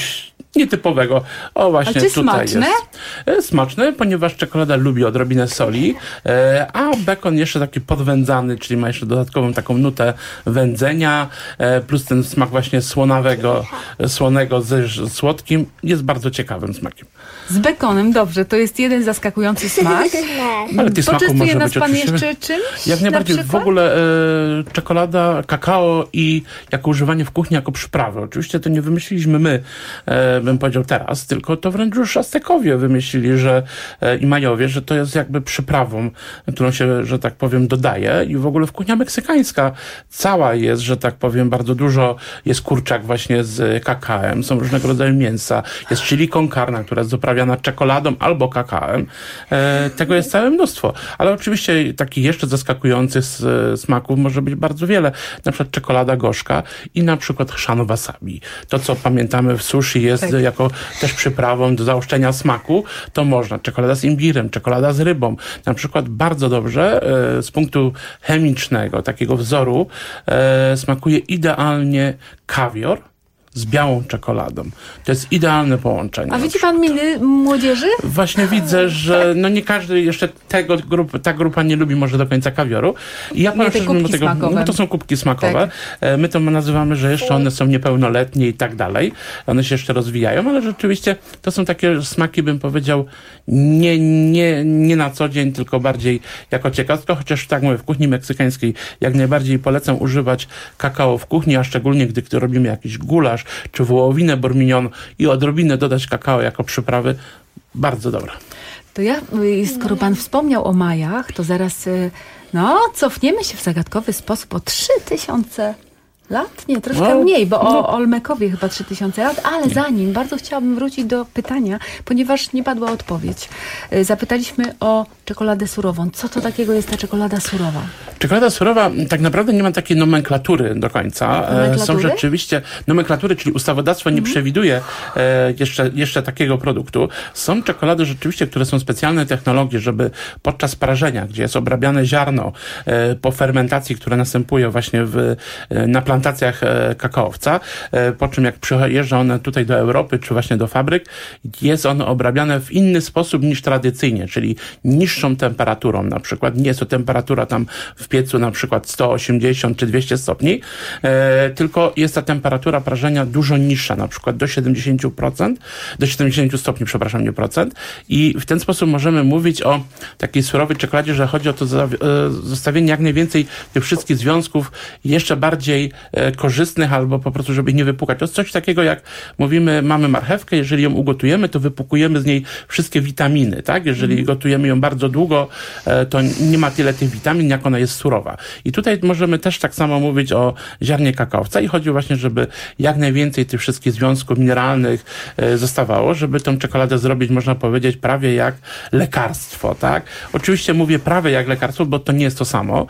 nietypowego. O, właśnie
ale czy
tutaj
smaczne?
Jest. Smaczne, ponieważ czekolada lubi odrobinę soli, a bekon jeszcze taki podwędzany, czyli ma jeszcze dodatkową taką nutę wędzenia, plus ten smak właśnie słonego ze słodkim jest bardzo ciekawym smakiem.
Z bekonem, dobrze, to jest jeden zaskakujący smak.
Ale tych smaków może
nas
być
pan
oczywiście
jeszcze czymś?
jak najbardziej.
Na
W ogóle czekolada, kakao i jako używanie w kuchni jako przyprawy. Oczywiście to nie wymyśliliśmy my, bym powiedział teraz, tylko to wręcz już Aztekowie wymyślili, że i Majowie, że to jest jakby przyprawą, którą się, że tak powiem, dodaje i w ogóle w kuchnia meksykańska cała jest, że tak powiem, bardzo dużo jest kurczak właśnie z kakaem, są różnego rodzaju mięsa, jest chili con carne, która jest doprawiana czekoladą albo kakaem. Tego jest całe mnóstwo, ale oczywiście takich jeszcze zaskakujących smaków może być bardzo wiele, na przykład czekolada gorzka i na przykład chrzan wasabi. To, co pamiętamy w sushi jest jako też przyprawą do zaostrzenia smaku, to można. Czekolada z imbirem, czekolada z rybą. Na przykład bardzo dobrze z punktu chemicznego, takiego wzoru smakuje idealnie kawior z białą czekoladą. To jest idealne połączenie.
A widzi pan miny młodzieży?
Właśnie widzę, że no nie każdy jeszcze ta grupa nie lubi może do końca kawioru. I ja powiem, mimo tego, no to są kubki smakowe. Tak. My to nazywamy, że jeszcze one są niepełnoletnie i tak dalej. One się jeszcze rozwijają, ale rzeczywiście to są takie smaki, bym powiedział, nie na co dzień, tylko bardziej jako ciekawostka, chociaż tak mówię, w kuchni meksykańskiej jak najbardziej polecam używać kakao w kuchni, a szczególnie gdy robimy jakiś gulasz, czy wołowinę bourguignon i odrobinę dodać kakao jako przyprawy, bardzo dobra.
To ja, skoro pan wspomniał o Majach, to zaraz cofniemy się w zagadkowy sposób o 3000 lat? Nie, troszkę mniej, bo o Olmekowie chyba 3000 lat, ale zanim, bardzo chciałabym wrócić do pytania, ponieważ nie padła odpowiedź. Zapytaliśmy o czekoladę surową. Co to takiego jest ta czekolada surowa?
Czekolada surowa tak naprawdę nie ma takiej nomenklatury do końca. Są rzeczywiście nomenklatury, czyli ustawodawstwo nie przewiduje jeszcze takiego produktu. Są czekolady rzeczywiście, które są specjalne technologie, żeby podczas prażenia, gdzie jest obrabiane ziarno po fermentacji, która następuje właśnie na plantacjach kakaowca, po czym jak przyjeżdża one tutaj do Europy, czy właśnie do fabryk, jest ono obrabiane w inny sposób niż tradycyjnie, czyli niższą temperaturą na przykład. Nie jest to temperatura tam w piecu na przykład 180 czy 200 stopni, tylko jest ta temperatura prażenia dużo niższa, na przykład do 70%, do 70 stopni, przepraszam, nie procent. I w ten sposób możemy mówić o takiej surowej czekoladzie, że chodzi o to zostawienie jak najwięcej tych wszystkich związków jeszcze bardziej korzystnych albo po prostu, żeby nie wypukać. To jest coś takiego, jak mówimy, mamy marchewkę, jeżeli ją ugotujemy, to wypukujemy z niej wszystkie witaminy, tak? Jeżeli gotujemy ją bardzo długo, to nie ma tyle tych witamin, jak ona jest surowa. I tutaj możemy też tak samo mówić o ziarnie kakaowca i chodzi właśnie, żeby jak najwięcej tych wszystkich związków mineralnych zostawało, żeby tą czekoladę zrobić, można powiedzieć, prawie jak lekarstwo, tak? Oczywiście mówię prawie jak lekarstwo, bo to nie jest to samo.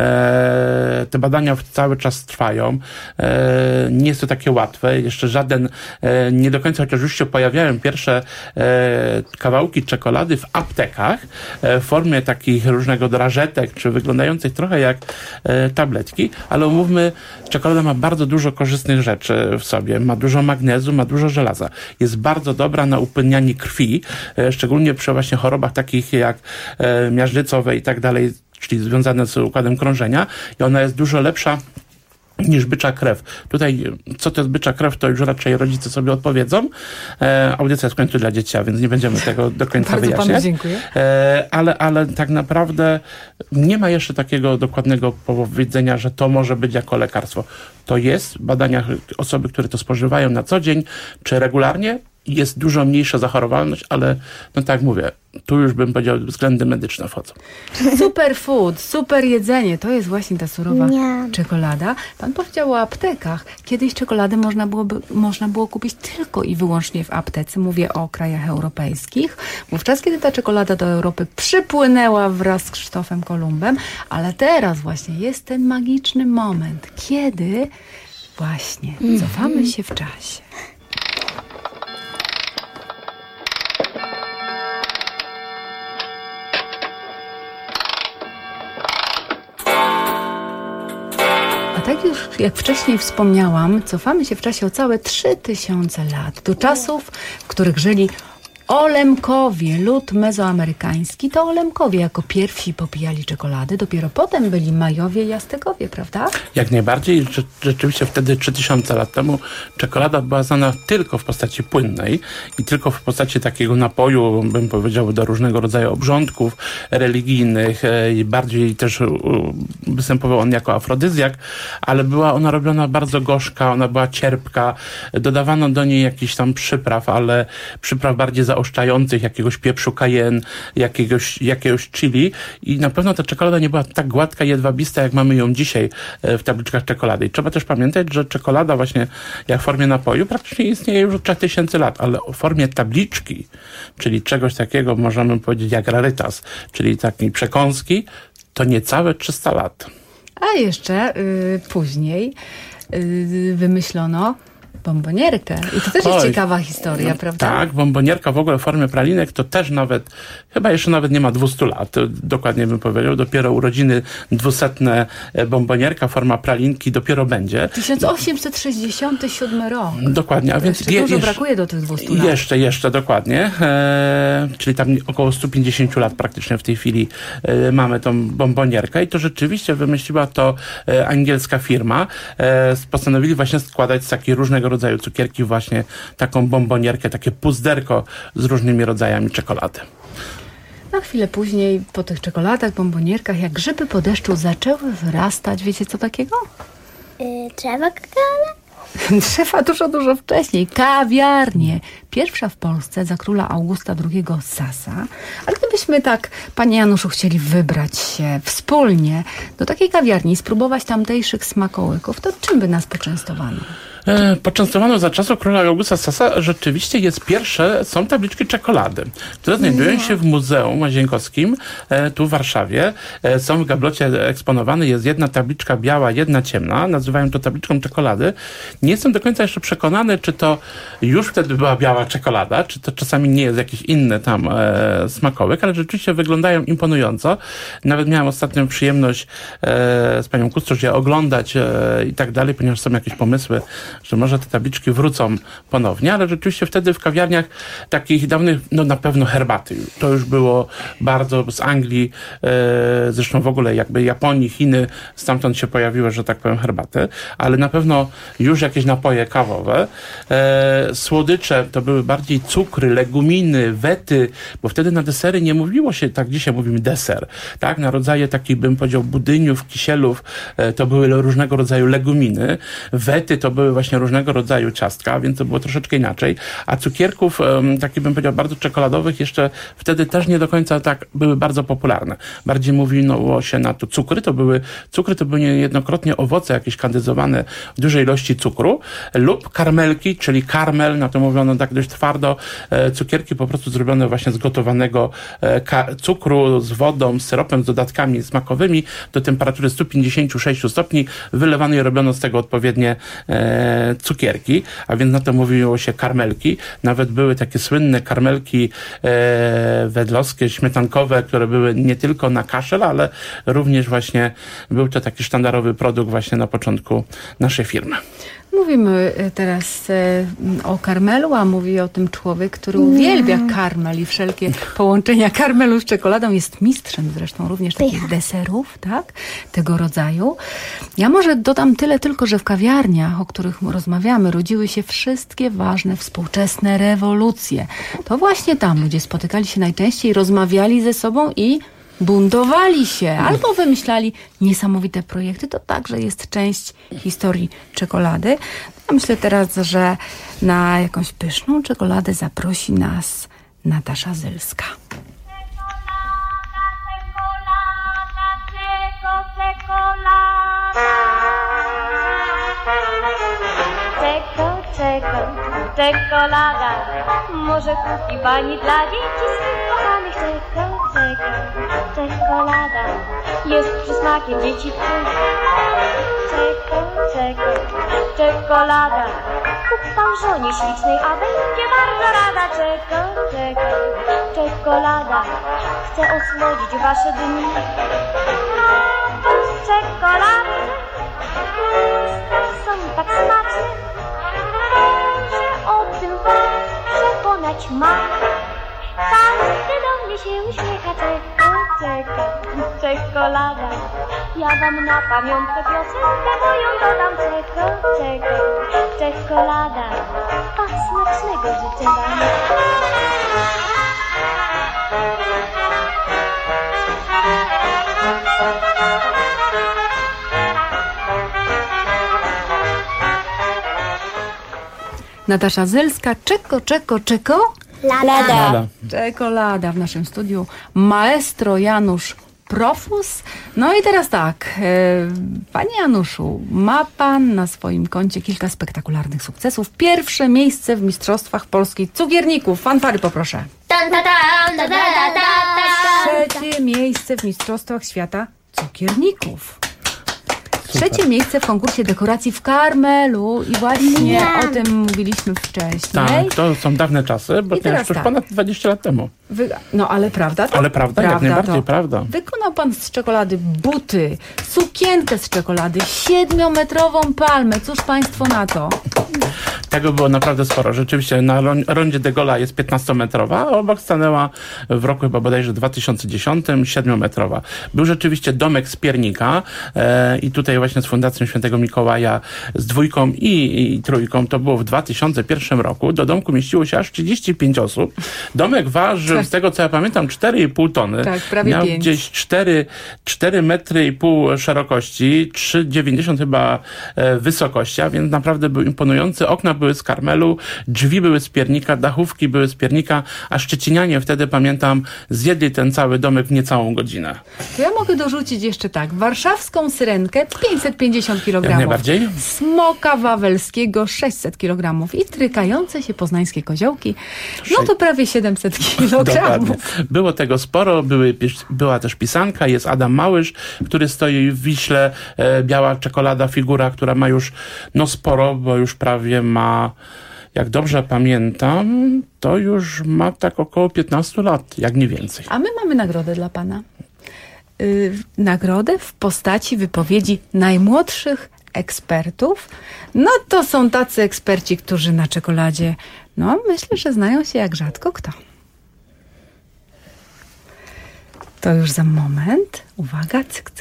Te badania cały czas trwają. Nie jest to takie łatwe. Jeszcze żaden, nie do końca, chociaż już się pojawiają pierwsze kawałki czekolady w aptekach w formie takich różnego drażetek, czy wyglądających trochę jak tabletki, ale umówmy, czekolada ma bardzo dużo korzystnych rzeczy w sobie. Ma dużo magnezu, ma dużo żelaza. Jest bardzo dobra na upłynnianie krwi, szczególnie przy właśnie chorobach takich jak miażdżycowe i tak dalej, czyli związane z układem krążenia, i ona jest dużo lepsza niż bycza krew. Tutaj, co to jest bycza krew, to już raczej rodzice sobie odpowiedzą. Audycja jest w końcu dla dzieci, a więc nie będziemy tego do końca
bardzo
wyjaśniać.
Panu dziękuję.
Ale tak naprawdę nie ma jeszcze takiego dokładnego powiedzenia, że to może być jako lekarstwo. To jest w badaniach osoby, które to spożywają na co dzień, czy regularnie, jest dużo mniejsza zachorowalność, ale no tak jak mówię, tu już bym powiedział, względy medyczne wchodzą.
Superfood, super jedzenie, to jest właśnie ta surowa czekolada. Pan powiedział o aptekach. Kiedyś czekoladę można było kupić tylko i wyłącznie w aptece. Mówię o krajach europejskich. Wówczas, kiedy ta czekolada do Europy przypłynęła wraz z Krzysztofem Kolumbem, ale teraz właśnie jest ten magiczny moment, kiedy właśnie cofamy się w czasie. tak już jak wcześniej wspomniałam, cofamy się w czasie o całe 3000 lat. Do czasów, w których żyli Olemkowie, lud mezoamerykański. To Olemkowie jako pierwsi popijali czekolady, dopiero potem byli Majowie i Aztekowie, prawda?
Jak najbardziej. Rzeczywiście wtedy 3000 lat temu czekolada była znana tylko w postaci płynnej i tylko w postaci takiego napoju, bym powiedział, do różnego rodzaju obrządków religijnych. I bardziej też występował on jako afrodyzjak, ale była ona robiona bardzo gorzka, ona była cierpka. Dodawano do niej jakichś tam przypraw, ale przypraw bardziej zaoszczających, jakiegoś pieprzu cayenne, jakiegoś chili i na pewno ta czekolada nie była tak gładka i jedwabista, jak mamy ją dzisiaj w tabliczkach czekolady. I trzeba też pamiętać, że czekolada właśnie jak w formie napoju praktycznie istnieje już od 3000 lat, ale w formie tabliczki, czyli czegoś takiego możemy powiedzieć jak rarytas, czyli takiej przekąski, to niecałe 300 lat.
A jeszcze później wymyślono bombonierkę. I to też jest ciekawa historia, prawda?
Tak, bombonierka w ogóle w formie pralinek to też chyba jeszcze nawet nie ma 200 lat, dokładnie bym powiedział. Dopiero urodziny 200 bombonierka, forma pralinki dopiero będzie.
1867 rok.
Dokładnie, a więc
dużo brakuje do tych 200 lat.
Jeszcze dokładnie. Czyli tam około 150 lat praktycznie w tej chwili mamy tą bombonierkę i to rzeczywiście wymyśliła to angielska firma. Postanowili właśnie składać z takiej różnego rodzaju cukierki właśnie taką bombonierkę, takie puzderko z różnymi rodzajami czekolady.
Na chwilę później po tych czekoladach, bombonierkach, jak grzyby po deszczu zaczęły wyrastać. Wiecie co takiego?
Drzewa kakao?
Drzewa dużo wcześniej. Kawiarnie. Pierwsza w Polsce za króla Augusta II Sasa. Ale gdybyśmy tak, panie Januszu, chcieli wybrać się wspólnie do takiej kawiarni i spróbować tamtejszych smakołyków, to czym by nas poczęstowano?
Poczęstowano za czasów króla Augusta Sasa rzeczywiście są tabliczki czekolady, które znajdują się w Muzeum Łazienkowskim tu w Warszawie. Są w gablocie eksponowane. Jest jedna tabliczka biała, jedna ciemna. Nazywają to tabliczką czekolady. Nie jestem do końca jeszcze przekonany, czy to już wtedy była biała czekolada, czy to czasami nie jest jakiś inny tam smakołyk, ale rzeczywiście wyglądają imponująco. Nawet miałem ostatnią przyjemność z panią Kustusz je oglądać i tak dalej, ponieważ są jakieś pomysły, że może te tabliczki wrócą ponownie, ale rzeczywiście wtedy w kawiarniach takich dawnych, na pewno herbaty. To już było bardzo z Anglii, zresztą w ogóle jakby Japonii, Chiny, stamtąd się pojawiły, że tak powiem, herbaty, ale na pewno już jakieś napoje kawowe. Słodycze to były bardziej cukry, leguminy, wety, bo wtedy na desery nie mówiło się, tak dzisiaj mówimy deser, tak? Na rodzaje takich, bym powiedział, budyniów, kisielów, to były różnego rodzaju leguminy. Wety to były właśnie różnego rodzaju ciastka, więc to było troszeczkę inaczej. A cukierków, takich bym powiedział, bardzo czekoladowych, jeszcze wtedy też nie do końca tak były bardzo popularne. Bardziej mówiło się na to cukry to były niejednokrotnie owoce jakieś kandyzowane w dużej ilości cukru lub karmelki, czyli karmel, na to mówiono tak dość twardo, cukierki po prostu zrobione właśnie z gotowanego cukru, z wodą, z syropem, z dodatkami smakowymi do temperatury 156 stopni, wylewano i robiono z tego odpowiednie cukierki, a więc na to mówiło się karmelki. Nawet były takie słynne karmelki wedlowskie, śmietankowe, które były nie tylko na kaszel, ale również właśnie był to taki sztandarowy produkt właśnie na początku naszej firmy.
Mówimy teraz o karmelu, a mówi o tym człowiek, który uwielbia karmel i wszelkie połączenia karmelu z czekoladą. Jest mistrzem zresztą również takich deserów, tak? Tego rodzaju. Ja może dodam tyle tylko, że w kawiarniach, o których rozmawiamy, rodziły się wszystkie ważne współczesne rewolucje. To właśnie tam ludzie spotykali się najczęściej, rozmawiali ze sobą i buntowali się albo wymyślali niesamowite projekty. To także jest część historii czekolady. Ja myślę teraz, że na jakąś pyszną czekoladę zaprosi nas Natasza Zylska.
Czekolada, może kupi pani dla dzieci swych kochanych. Czekolada, jest przysmakiem dzieci twych. Czekolada, kup pan żonie ślicznej, a będzie bardzo rada. Czekolada, chce osłodzić wasze dni. No, bez czekolady są tak smaczne, że o tym was przekonać ma. Każdy do mnie się uśmiecha, czekolada. Ja wam na pamiątkę piosenkę moją dodam, czekolada. A smacznego życzę wam.
Natasza Zylska, czeko?
Lada.
Czekolada w naszym studiu. Maestro Janusz Profus. No i teraz tak, panie Januszu, ma pan na swoim koncie kilka spektakularnych sukcesów. Pierwsze miejsce w Mistrzostwach Polski Cukierników. Fanfary poproszę. Trzecie miejsce w Mistrzostwach Świata Cukierników. Trzecie miejsce w konkursie dekoracji w Karmelu i właśnie o tym mówiliśmy wcześniej.
Tak, to są dawne czasy, bo to już ponad 20 lat temu.
No ale prawda to?
Ale prawda, jak najbardziej prawda.
Wykonał pan z czekolady buty, sukienkę z czekolady, 7-metrową palmę. Cóż państwo na to?
Tego było naprawdę sporo. Rzeczywiście na rondzie de Gaulle'a jest 15-metrowa, a obok stanęła w roku chyba bodajże 2010 7-metrowa. Był rzeczywiście domek z piernika i tutaj właśnie z Fundacją Świętego Mikołaja z 2 i 3, to było w 2001 roku. Do domku mieściło się aż 35 osób. Domek ważył, z tego co ja pamiętam, 4,5 tony.
Tak, prawie
miał
5.
gdzieś 4,5 metry szerokości, 3,90 chyba wysokości, a więc naprawdę był imponujący. Okna były z karmelu, drzwi były z piernika, dachówki były z piernika, a szczecinianie wtedy, pamiętam, zjedli ten cały domek w niecałą godzinę.
To ja mogę dorzucić jeszcze tak. Warszawską syrenkę 550 kg.
Jak najbardziej.
Smoka wawelskiego 600 kg i trykające się poznańskie koziołki, no to prawie 700 kg.
Dokładnie. Było tego sporo, była też pisanka, jest Adam Małysz, który stoi w Wiśle, biała czekolada, figura, która ma już sporo, bo już prawie ma, jak dobrze pamiętam, to już ma tak około 15 lat, jak nie więcej.
A my mamy nagrodę dla pana. Nagrodę w postaci wypowiedzi najmłodszych ekspertów. No to są tacy eksperci, którzy na czekoladzie, myślę, że znają się jak rzadko kto. To już za moment. Uwaga, cyk.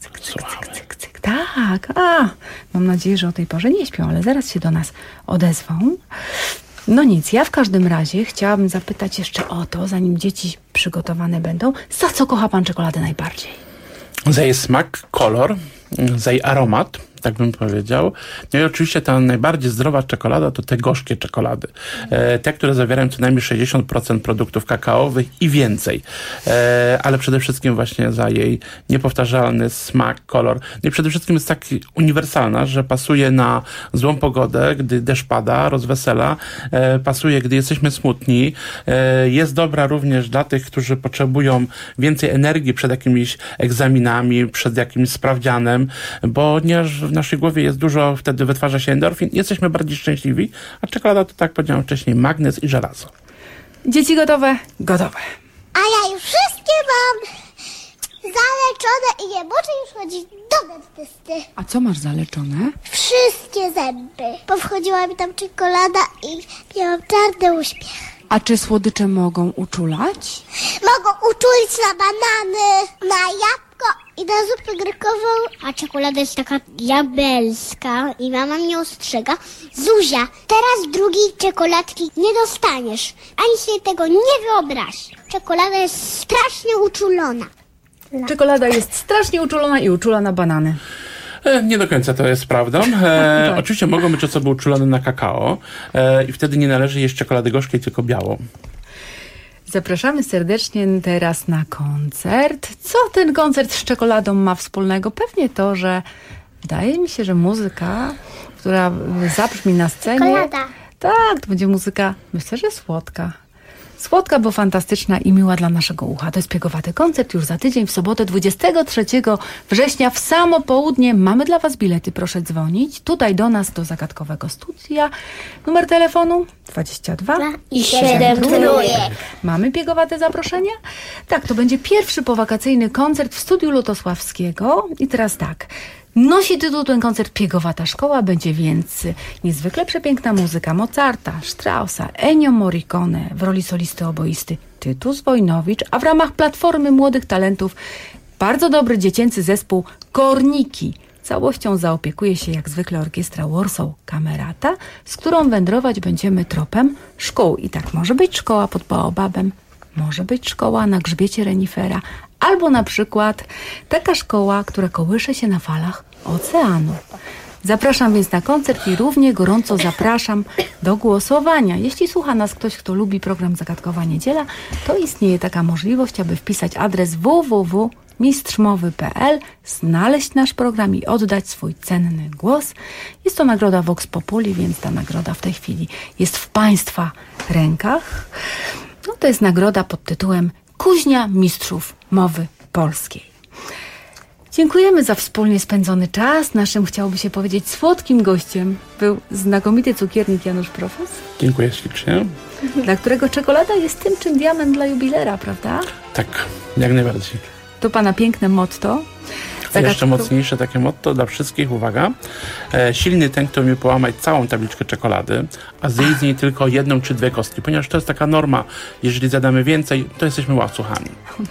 Tak, mam nadzieję, że o tej porze nie śpią, ale zaraz się do nas odezwą. No nic, ja w każdym razie chciałabym zapytać jeszcze o to, zanim dzieci przygotowane będą, za co kocha pan czekoladę najbardziej?
Za jej smak, kolor, za jej aromat, tak bym powiedział. No i oczywiście ta najbardziej zdrowa czekolada to te gorzkie czekolady. Te, które zawierają co najmniej 60% produktów kakaowych i więcej. Ale przede wszystkim właśnie za jej niepowtarzalny smak, kolor. No i przede wszystkim jest tak uniwersalna, że pasuje na złą pogodę, gdy deszcz pada, rozwesela. Pasuje, gdy jesteśmy smutni. Jest dobra również dla tych, którzy potrzebują więcej energii przed jakimiś egzaminami, przed jakimś sprawdzianem, ponieważ w naszej głowie jest dużo, wtedy wytwarza się endorfin, jesteśmy bardziej szczęśliwi, a czekolada to, tak powiedziałem wcześniej, magnez i żelazo.
Dzieci gotowe? Gotowe.
A ja już wszystkie mam zaleczone i nie muszę już chodzić do dentysty.
A co masz zaleczone?
Wszystkie zęby. Powchodziła mi tam czekolada i miałam czarny uśmiech.
A czy słodycze mogą uczulać?
Mogą uczulić na banany, na jabłko i na zupę grykową. A czekolada jest taka diabelska i mama mnie ostrzega. Zuzia, teraz drugiej czekoladki nie dostaniesz. Ani sobie tego nie wyobraź. Czekolada jest strasznie uczulona.
Czekolada jest strasznie uczulona i uczula na banany.
Nie do końca to jest prawdą. Oczywiście mogą być osoby uczulone na kakao i wtedy nie należy jeść czekolady gorzkiej, tylko białą.
Zapraszamy serdecznie teraz na koncert. Co ten koncert z czekoladą ma wspólnego? Pewnie to, że wydaje mi się, że muzyka, która zabrzmi na scenie...
Czekolada.
Tak, to będzie muzyka, myślę, że słodka. Słodka, bo fantastyczna i miła dla naszego ucha. To jest Piegowaty koncert już za tydzień, w sobotę 23 września w samo południe. Mamy dla was bilety, proszę dzwonić. Tutaj do nas, do zagadkowego studia. Numer telefonu 22
i 7 trójek.
Mamy Piegowate zaproszenie? Tak, to będzie pierwszy powakacyjny koncert w studiu Lutosławskiego. I teraz tak, Nosi tytuł ten koncert Piegowata Szkoła, będzie więc niezwykle przepiękna muzyka Mozarta, Straussa, Ennio Morricone, w roli solisty oboisty Tytus Wojnowicz, a w ramach Platformy Młodych Talentów bardzo dobry dziecięcy zespół Korniki. Całością zaopiekuje się jak zwykle orkiestra Warsaw Kamerata, z którą wędrować będziemy tropem szkół. I tak może być szkoła pod Baobabem, może być szkoła na grzbiecie renifera, albo na przykład taka szkoła, która kołysze się na falach oceanu. Zapraszam więc na koncert i równie gorąco zapraszam do głosowania. Jeśli słucha nas ktoś, kto lubi program Zagadkowa Niedziela, to istnieje taka możliwość, aby wpisać adres www.mistrzmowy.pl, znaleźć nasz program i oddać swój cenny głos. Jest to nagroda Vox Populi, więc ta nagroda w tej chwili jest w Państwa rękach. No to jest nagroda pod tytułem Kuźnia Mistrzów Mowy Polskiej. Dziękujemy za wspólnie spędzony czas. Naszym, chciałoby się powiedzieć, słodkim gościem był znakomity cukiernik Janusz Profes.
Dziękuję ślicznie.
Dla którego czekolada jest tym, czym diament dla jubilera, prawda?
Tak, jak najbardziej.
To pana piękne motto.
Jeszcze mocniejsze takie motto dla wszystkich, uwaga. Silny ten, kto umie połamać całą tabliczkę czekolady, a zjeść z niej tylko 1 czy 2 kostki, ponieważ to jest taka norma. Jeżeli zadamy więcej, to jesteśmy łańcuchami.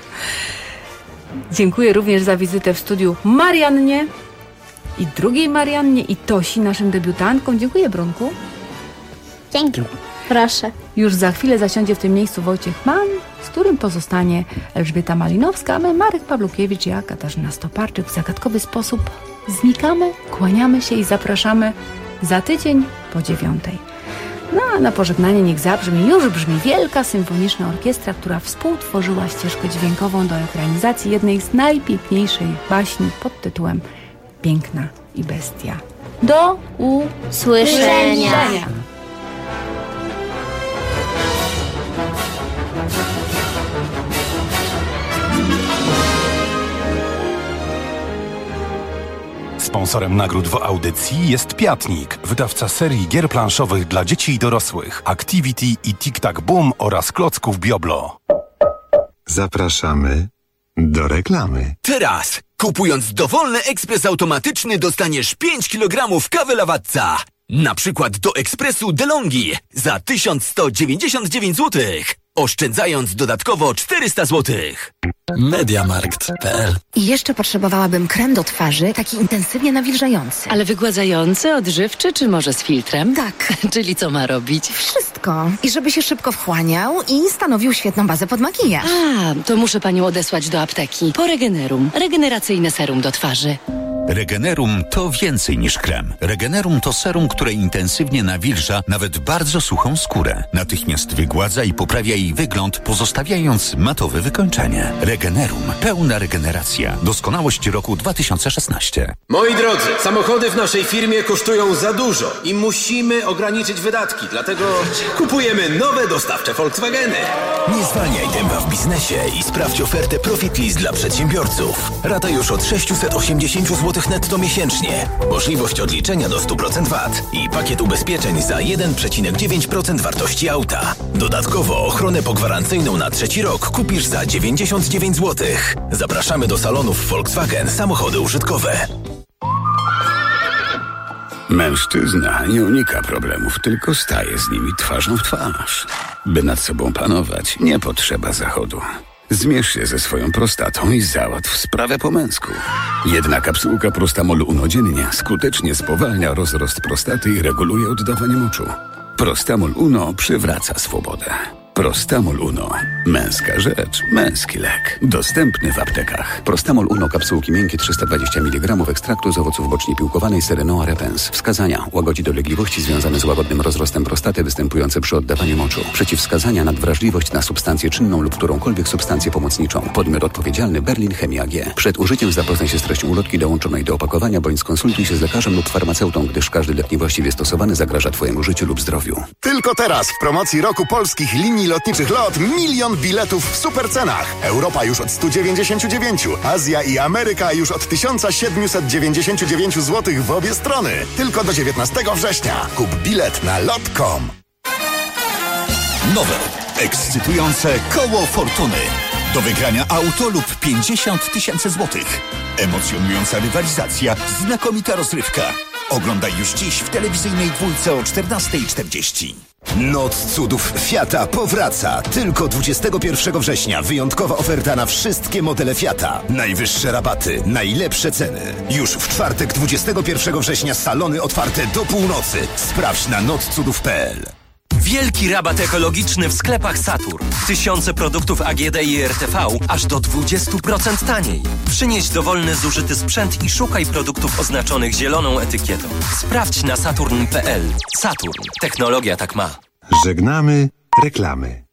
Dziękuję również za wizytę w studiu Mariannie i drugiej Mariannie i Tosi, naszym debiutantkom. Dziękuję, Brunku.
Dzięki. Proszę.
Już za chwilę zasiądzie w tym miejscu Wojciech Mann, z którym pozostanie Elżbieta Malinowska, a my, Marek Pawlukiewicz i ja, Katarzyna Stoparczyk, w zagadkowy sposób znikamy, kłaniamy się i zapraszamy za tydzień po 9:00. No a na pożegnanie niech już brzmi Wielka Symfoniczna Orkiestra, która współtworzyła ścieżkę dźwiękową do ekranizacji jednej z najpiękniejszych baśni pod tytułem Piękna i Bestia. Do usłyszenia!
Sponsorem nagród w audycji jest Piatnik, wydawca serii gier planszowych dla dzieci i dorosłych, Activity i Tic-Tac Boom oraz klocków Bioblo.
Zapraszamy do reklamy.
Teraz, kupując dowolny ekspres automatyczny, dostaniesz 5 kg kawy Lawazza. Na przykład do ekspresu DeLonghi za 1199 zł, oszczędzając dodatkowo 400 zł.
Mediamarkt.pl.
I jeszcze potrzebowałabym krem do twarzy, taki intensywnie nawilżający.
Ale wygładzający, odżywczy, czy może z filtrem?
Tak.
Czyli co ma robić?
Wszystko. I żeby się szybko wchłaniał i stanowił świetną bazę pod makijaż.
A, to muszę panią odesłać do apteki. Po Regenerum. Regeneracyjne serum do twarzy.
Regenerum to więcej niż krem. Regenerum to serum, które intensywnie nawilża nawet bardzo suchą skórę. Natychmiast wygładza i poprawia jej wygląd, pozostawiając matowe wykończenie. Regenerum. Pełna regeneracja. Doskonałość roku 2016.
Moi drodzy, samochody w naszej firmie kosztują za dużo i musimy ograniczyć wydatki. Dlatego kupujemy nowe dostawcze Volkswageny.
Nie zwalniaj tempa w biznesie i sprawdź ofertę Profit List dla przedsiębiorców. Rata już od 680 zł netto miesięcznie. Możliwość odliczenia do 100% VAT i pakiet ubezpieczeń za 1,9% wartości auta. Dodatkowo ochronę pogwarancyjną na 3. rok kupisz za 99 zł. Zapraszamy do salonów Volkswagen Samochody Użytkowe.
Mężczyzna nie unika problemów, tylko staje z nimi twarzą w twarz. By nad sobą panować, nie potrzeba zachodu. Zmierz się ze swoją prostatą i załatw sprawę po męsku. Jedna kapsułka Prostamol Uno dziennie skutecznie spowalnia rozrost prostaty i reguluje oddawanie moczu. Prostamol Uno przywraca swobodę. Prostamol Uno. Męska rzecz, męski lek. Dostępny w aptekach.
Prostamol Uno, kapsułki miękkie 320 mg ekstraktu z owoców bocznej piłkowanej Serenoa repens. Wskazania: łagodzi dolegliwości związane z łagodnym rozrostem prostaty występujące przy oddawaniu moczu. Przeciwwskazania: nadwrażliwość na substancję czynną lub którąkolwiek substancję pomocniczą. Podmiot odpowiedzialny: Berlin Chemia AG. Przed użyciem zapoznaj się z treścią ulotki dołączonej do opakowania bądź skonsultuj się z lekarzem lub farmaceutą, gdyż każdy lek niewłaściwie stosowany zagraża Twojemu życiu lub zdrowiu.
Tylko teraz w promocji roku polskich linii lotniczych LOT 1 000 000 biletów w supercenach. Europa już od 199, Azja i Ameryka już od 1799 zł w obie strony. Tylko do 19 września. Kup bilet na lot.com.
Nowe, ekscytujące koło fortuny. Do wygrania auto lub 50 000 złotych. Emocjonująca rywalizacja, znakomita rozrywka. Oglądaj już dziś w telewizyjnej dwójce o 14:40.
Noc cudów Fiata powraca. Tylko 21 września wyjątkowa oferta na wszystkie modele Fiata. Najwyższe rabaty, najlepsze ceny. Już w czwartek 21 września salony otwarte do północy. Sprawdź na notcudów.pl.
Wielki rabat ekologiczny w sklepach Saturn. Tysiące produktów AGD i RTV aż do 20% taniej. Przynieś dowolny zużyty sprzęt i szukaj produktów oznaczonych zieloną etykietą. Sprawdź na saturn.pl. Saturn. Technologia tak ma.
Żegnamy reklamy.